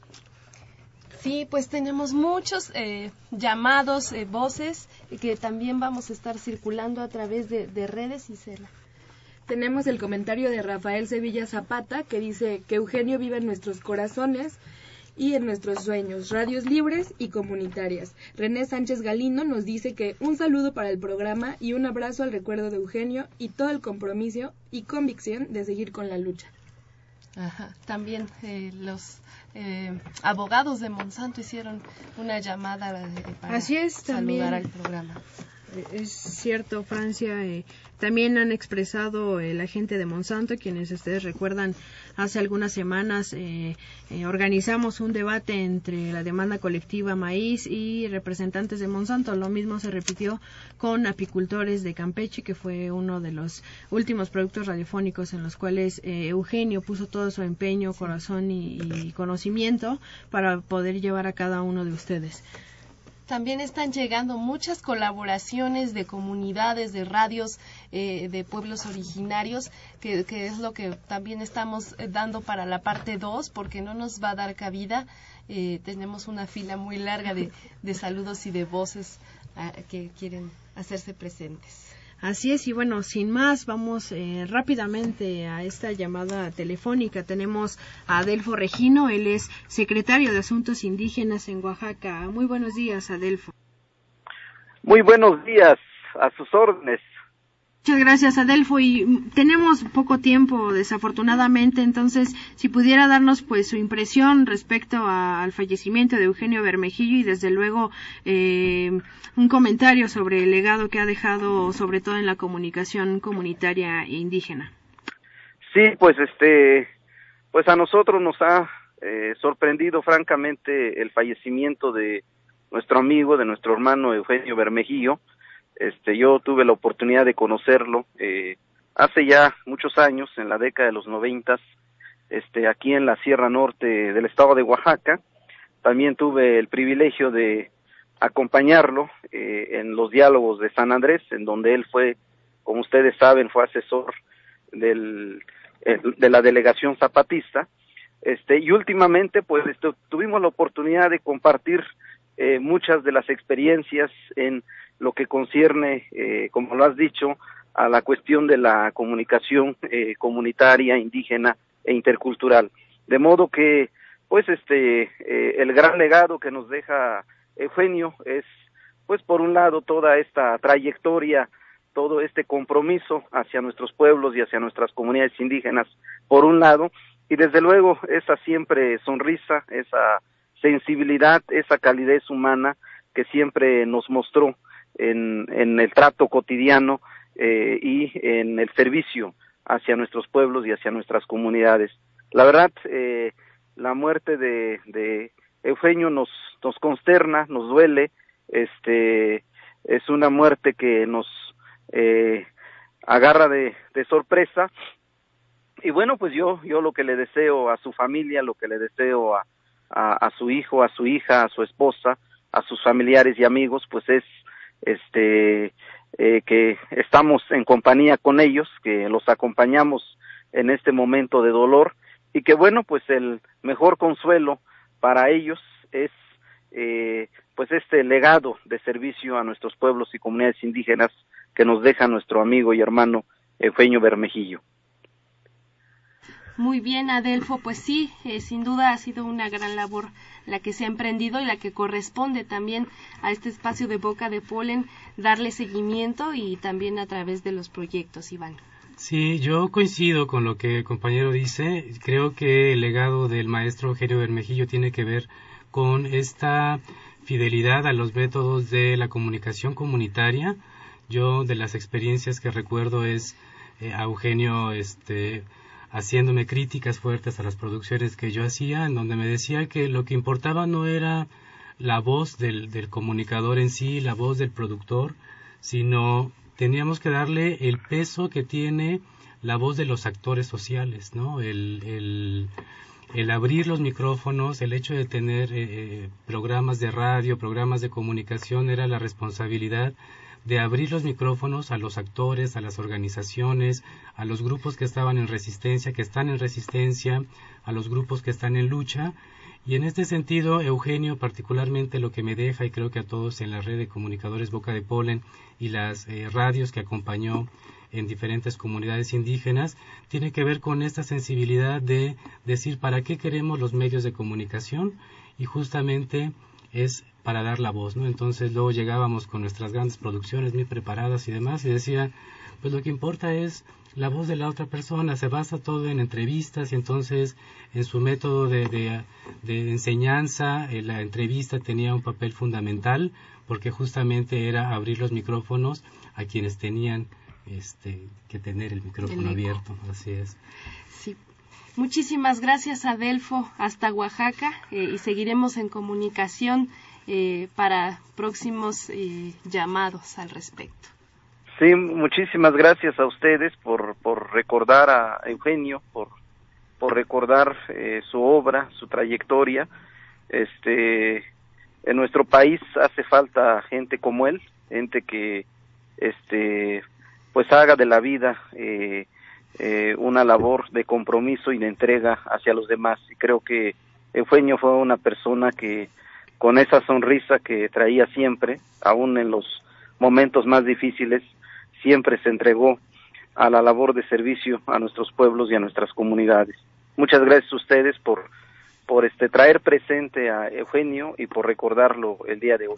Sí, pues tenemos muchos eh, llamados, eh, voces, que también vamos a estar circulando a través de, de redes, Isela. Tenemos el comentario de Rafael Sevilla Zapata, que dice que Eugenio vive en nuestros corazones y en nuestros sueños, radios libres y comunitarias. René Sánchez Galindo nos dice que un saludo para el programa y un abrazo al recuerdo de Eugenio y todo el compromiso y convicción de seguir con la lucha. Ajá. También eh, los eh, abogados de Monsanto hicieron una llamada eh, para Así es, saludar también. al programa. Es cierto, Francia, eh, también han expresado eh, la gente de Monsanto, quienes ustedes recuerdan, hace algunas semanas eh, eh, organizamos un debate entre la demanda colectiva maíz y representantes de Monsanto. Lo mismo se repitió con apicultores de Campeche, que fue uno de los últimos productos radiofónicos en los cuales eh, Eugenio puso todo su empeño, corazón y, y conocimiento para poder llevar a cada uno de ustedes. También están llegando muchas colaboraciones de comunidades, de radios, eh, de pueblos originarios, que, que es lo que también estamos dando para la parte dos, porque no nos va a dar cabida. Eh, tenemos una fila muy larga de, de saludos y de voces uh, que quieren hacerse presentes. Así es, y bueno, sin más, vamos eh, rápidamente a esta llamada telefónica. Tenemos a Adelfo Regino, él es secretario de Asuntos Indígenas en Oaxaca. Muy buenos días, Adelfo. Muy buenos días, a sus órdenes. Muchas gracias, Adelfo, y tenemos poco tiempo, desafortunadamente, entonces, si pudiera darnos pues su impresión respecto a, al fallecimiento de Eugenio Bermejillo, y desde luego eh, un comentario sobre el legado que ha dejado, sobre todo en la comunicación comunitaria e indígena. Sí, pues este, pues a nosotros nos ha eh, sorprendido francamente el fallecimiento de nuestro amigo, de nuestro hermano Eugenio Bermejillo. Este, yo tuve la oportunidad de conocerlo eh, hace ya muchos años, en la década de los noventas, este, aquí en la Sierra Norte del estado de Oaxaca. También tuve el privilegio de acompañarlo eh, en los diálogos de San Andrés, en donde él fue, como ustedes saben, fue asesor del, de la delegación zapatista. Este, y últimamente, pues, este, tuvimos la oportunidad de compartir eh, muchas de las experiencias en lo que concierne, eh, como lo has dicho, a la cuestión de la comunicación eh, comunitaria, indígena e intercultural. De modo que, pues, este, eh, el gran legado que nos deja Eugenio es, pues, por un lado, toda esta trayectoria, todo este compromiso hacia nuestros pueblos y hacia nuestras comunidades indígenas, por un lado, y desde luego esa siempre sonrisa, esa sensibilidad, esa calidez humana que siempre nos mostró en, en el trato cotidiano eh, y en el servicio hacia nuestros pueblos y hacia nuestras comunidades. La verdad, eh, la muerte de, de Eugenio nos, nos consterna, nos duele, este, es una muerte que nos eh, agarra de, de sorpresa. Y bueno, pues yo, yo lo que le deseo a su familia, lo que le deseo a, a, a su hijo, a su hija, a su esposa, a sus familiares y amigos, pues es este eh, que estamos en compañía con ellos, que los acompañamos en este momento de dolor, y que bueno, pues el mejor consuelo para ellos es eh, pues este legado de servicio a nuestros pueblos y comunidades indígenas que nos deja nuestro amigo y hermano Eugenio Bermejillo. Muy bien, Adelfo, pues sí, eh, sin duda ha sido una gran labor la que se ha emprendido y la que corresponde también a este espacio de Boca de Polen, darle seguimiento y también a través de los proyectos, Iván. Sí, yo coincido con lo que el compañero dice. Creo que el legado del maestro Eugenio Bermejillo tiene que ver con esta fidelidad a los métodos de la comunicación comunitaria. Yo, de las experiencias que recuerdo, es eh, a Eugenio este haciéndome críticas fuertes a las producciones que yo hacía, en donde me decía que lo que importaba no era la voz del, del comunicador en sí, la voz del productor, sino teníamos que darle el peso que tiene la voz de los actores sociales, ¿no? El, el, el abrir los micrófonos, el hecho de tener eh, programas de radio, programas de comunicación, era la responsabilidad de abrir los micrófonos a los actores, a las organizaciones, a los grupos que estaban en resistencia, que están en resistencia, a los grupos que están en lucha. Y en este sentido, Eugenio, particularmente lo que me deja, y creo que a todos en la red de comunicadores Boca de Polen y las eh, radios que acompañó en diferentes comunidades indígenas, tiene que ver con esta sensibilidad de decir para qué queremos los medios de comunicación, y justamente es para dar la voz, ¿no? Entonces luego llegábamos con nuestras grandes producciones muy preparadas y demás, y decía, pues lo que importa es la voz de la otra persona, se basa todo en entrevistas, y entonces en su método de, de, de enseñanza, eh, la entrevista tenía un papel fundamental, porque justamente era abrir los micrófonos a quienes tenían este que tener el micrófono el abierto, así es. Sí. Muchísimas gracias, Adelfo, hasta Oaxaca, eh, y seguiremos en comunicación eh, para próximos eh, llamados al respecto. Sí, muchísimas gracias a ustedes por, por recordar a Eugenio, por, por recordar eh, su obra, su trayectoria. Este, en nuestro país hace falta gente como él, gente que este, pues haga de la vida eh, Eh, una labor de compromiso y de entrega hacia los demás, y creo que Eugenio fue una persona que con esa sonrisa que traía siempre, aún en los momentos más difíciles, siempre se entregó a la labor de servicio a nuestros pueblos y a nuestras comunidades. Muchas gracias a ustedes por, por este traer presente a Eugenio y por recordarlo el día de hoy.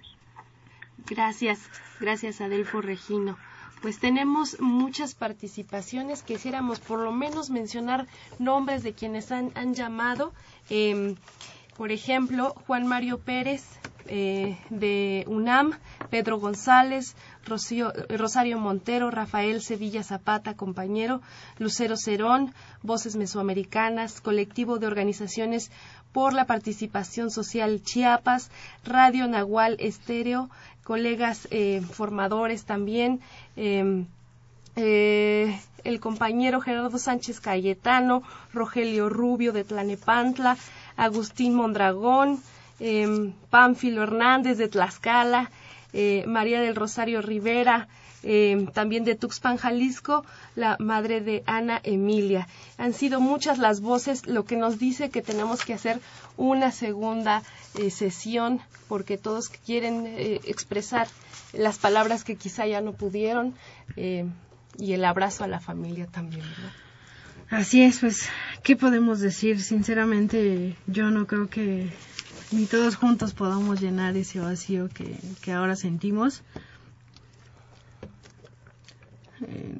Gracias, gracias Adelfo Regino. Pues tenemos muchas participaciones, quisiéramos por lo menos mencionar nombres de quienes han, han llamado, eh, por ejemplo, Juan Mario Pérez eh, de UNAM, Pedro González, Rocío, Rosario Montero, Rafael Sevilla Zapata, compañero, Lucero Cerón, Voces Mesoamericanas, Colectivo de Organizaciones por la Participación Social Chiapas, Radio Nahual Estéreo, colegas eh, formadores también, eh, eh, el compañero Gerardo Sánchez Cayetano, Rogelio Rubio de Tlanepantla, Agustín Mondragón, eh, Pánfilo Hernández de Tlaxcala, eh, María del Rosario Rivera, eh, también de Tuxpan, Jalisco, la madre de Ana Emilia. Han sido muchas las voces, lo que nos dice que tenemos que hacer una segunda eh, sesión, porque todos quieren eh, expresar las palabras que quizá ya no pudieron, eh, y el abrazo a la familia también, ¿verdad? Así es, pues, ¿qué podemos decir? Sinceramente, yo no creo que ni todos juntos podamos llenar ese vacío que, que ahora sentimos. Eh,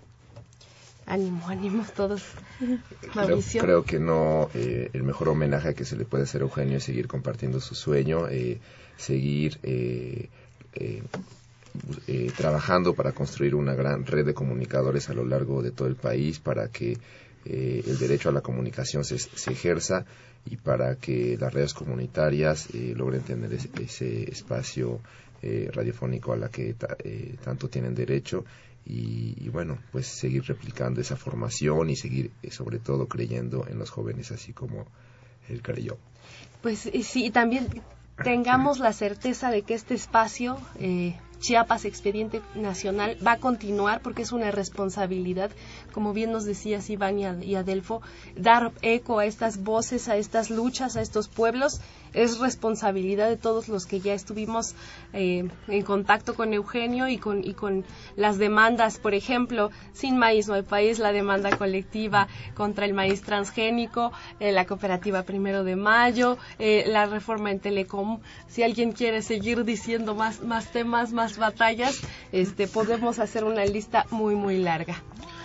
ánimo, ánimo todos. Mauricio. Creo, creo que no, eh, el mejor homenaje que se le puede hacer a Eugenio es seguir compartiendo su sueño, eh, seguir eh, eh, eh, trabajando para construir una gran red de comunicadores a lo largo de todo el país, para que eh, el derecho a la comunicación se, se ejerza y para que las redes comunitarias eh, logren tener ese, ese espacio eh, radiofónico a la que ta, eh, tanto tienen derecho. Y, y bueno, pues seguir replicando esa formación y seguir eh, sobre todo creyendo en los jóvenes así como él creyó. Pues sí, también tengamos la certeza de que este espacio, eh, Chiapas Expediente Nacional, va a continuar, porque es una responsabilidad, como bien nos decías Iván y Adelfo, dar eco a estas voces, a estas luchas, a estos pueblos. Es responsabilidad de todos los que ya estuvimos eh, en contacto con Eugenio y con, y con las demandas, por ejemplo, Sin Maíz No Hay País, la demanda colectiva contra el maíz transgénico, eh, la cooperativa Primero de Mayo, eh, la reforma en Telecom. Si alguien quiere seguir diciendo más, más temas, más batallas, este, podemos hacer una lista muy, muy larga.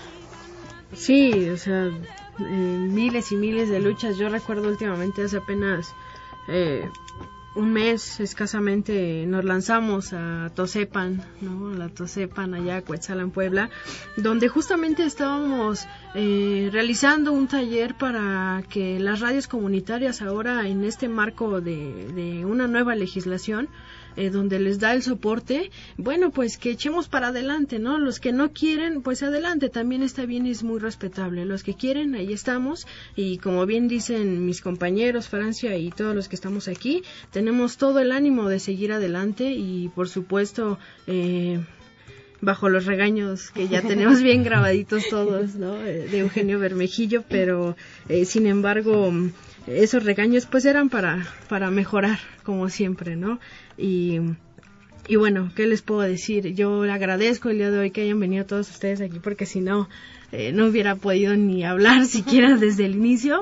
Sí, o sea, eh, miles y miles de luchas. Yo recuerdo últimamente, hace apenas Eh, un mes escasamente, nos lanzamos a Tosepan, ¿no? La Tosepan allá a Cuetzalan, Puebla, donde justamente estábamos eh, realizando un taller para que las radios comunitarias ahora, en este marco de, de una nueva legislación, eh, donde les da el soporte, bueno, pues que echemos para adelante, ¿no? Los que no quieren, pues adelante, también está bien y es muy respetable. Los que quieren, ahí estamos, y como bien dicen mis compañeros, Francia y todos los que estamos aquí, tenemos todo el ánimo de seguir adelante y, por supuesto, eh, bajo los regaños que ya tenemos bien grabaditos todos, ¿no? De Eugenio Bermejillo, pero eh, sin embargo, esos regaños pues eran para, para mejorar, como siempre, ¿no? Y, y bueno, ¿qué les puedo decir? Yo le agradezco el día de hoy que hayan venido todos ustedes aquí, porque si no, eh, no hubiera podido ni hablar siquiera desde el inicio.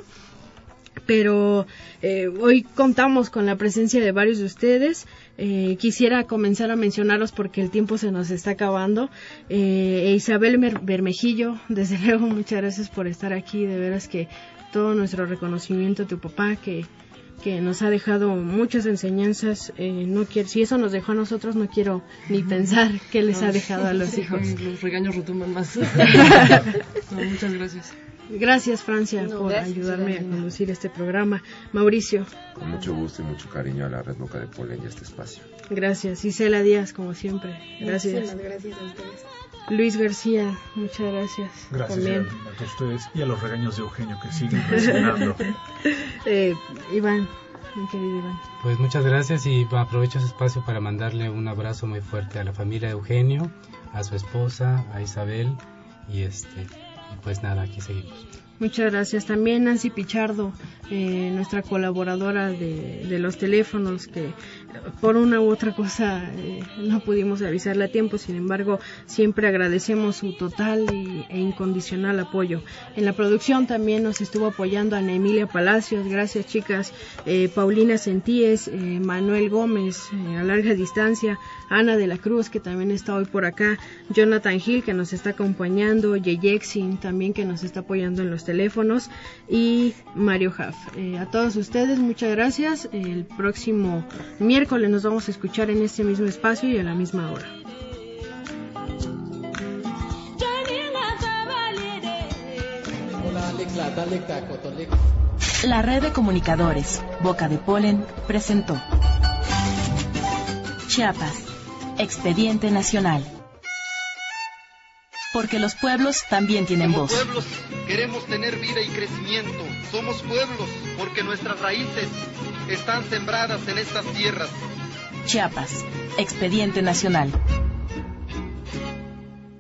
Pero eh, hoy contamos con la presencia de varios de ustedes. Eh, quisiera comenzar a mencionarlos porque el tiempo se nos está acabando. Eh, Isabel Bermejillo, desde luego, muchas gracias por estar aquí. De veras que todo nuestro reconocimiento a tu papá, que, que nos ha dejado muchas enseñanzas. Eh, no quiero, si eso nos dejó a nosotros, no quiero ni pensar qué les ha dejado a los hijos. Los regaños retumban más. No, muchas gracias. Gracias, Francia, no, por gracias, ayudarme a conducir este programa. Mauricio. Con mucho gusto y mucho cariño a la Red Boca de Polen y a este espacio. Gracias. Isela Díaz, como siempre. Gracias. Muchas gracias a ustedes. Luis García, muchas gracias. Gracias también. A, a ustedes y a los regaños de Eugenio que siguen presionando. eh, Iván, mi querido Iván. Pues muchas gracias y aprovecho ese espacio para mandarle un abrazo muy fuerte a la familia de Eugenio, a su esposa, a Isabel y este... pues nada, aquí seguimos. Muchas gracias. También Nancy Pichardo, eh, nuestra colaboradora de, de los teléfonos, que por una u otra cosa eh, no pudimos avisarle a tiempo. Sin embargo, siempre agradecemos su total y, e incondicional apoyo. En la producción también nos estuvo apoyando Ana Emilia Palacios. Gracias, chicas. Eh, Paulina Sentíes, eh, Manuel Gómez, eh, a larga distancia. Ana de la Cruz, que también está hoy por acá. Jonathan Gil, que nos está acompañando. Yeyexin, también, que nos está apoyando en los teléfonos, y Mario Jaff. Eh, a todos ustedes, muchas gracias. El próximo miércoles nos vamos a escuchar en este mismo espacio y a la misma hora. La red de comunicadores Boca de Polen presentó Chiapas, Expediente Nacional. porque los pueblos también tienen Como voz. pueblos queremos tener vida y crecimiento. Somos pueblos porque nuestras raíces están sembradas en estas tierras. Chiapas, Expediente Nacional.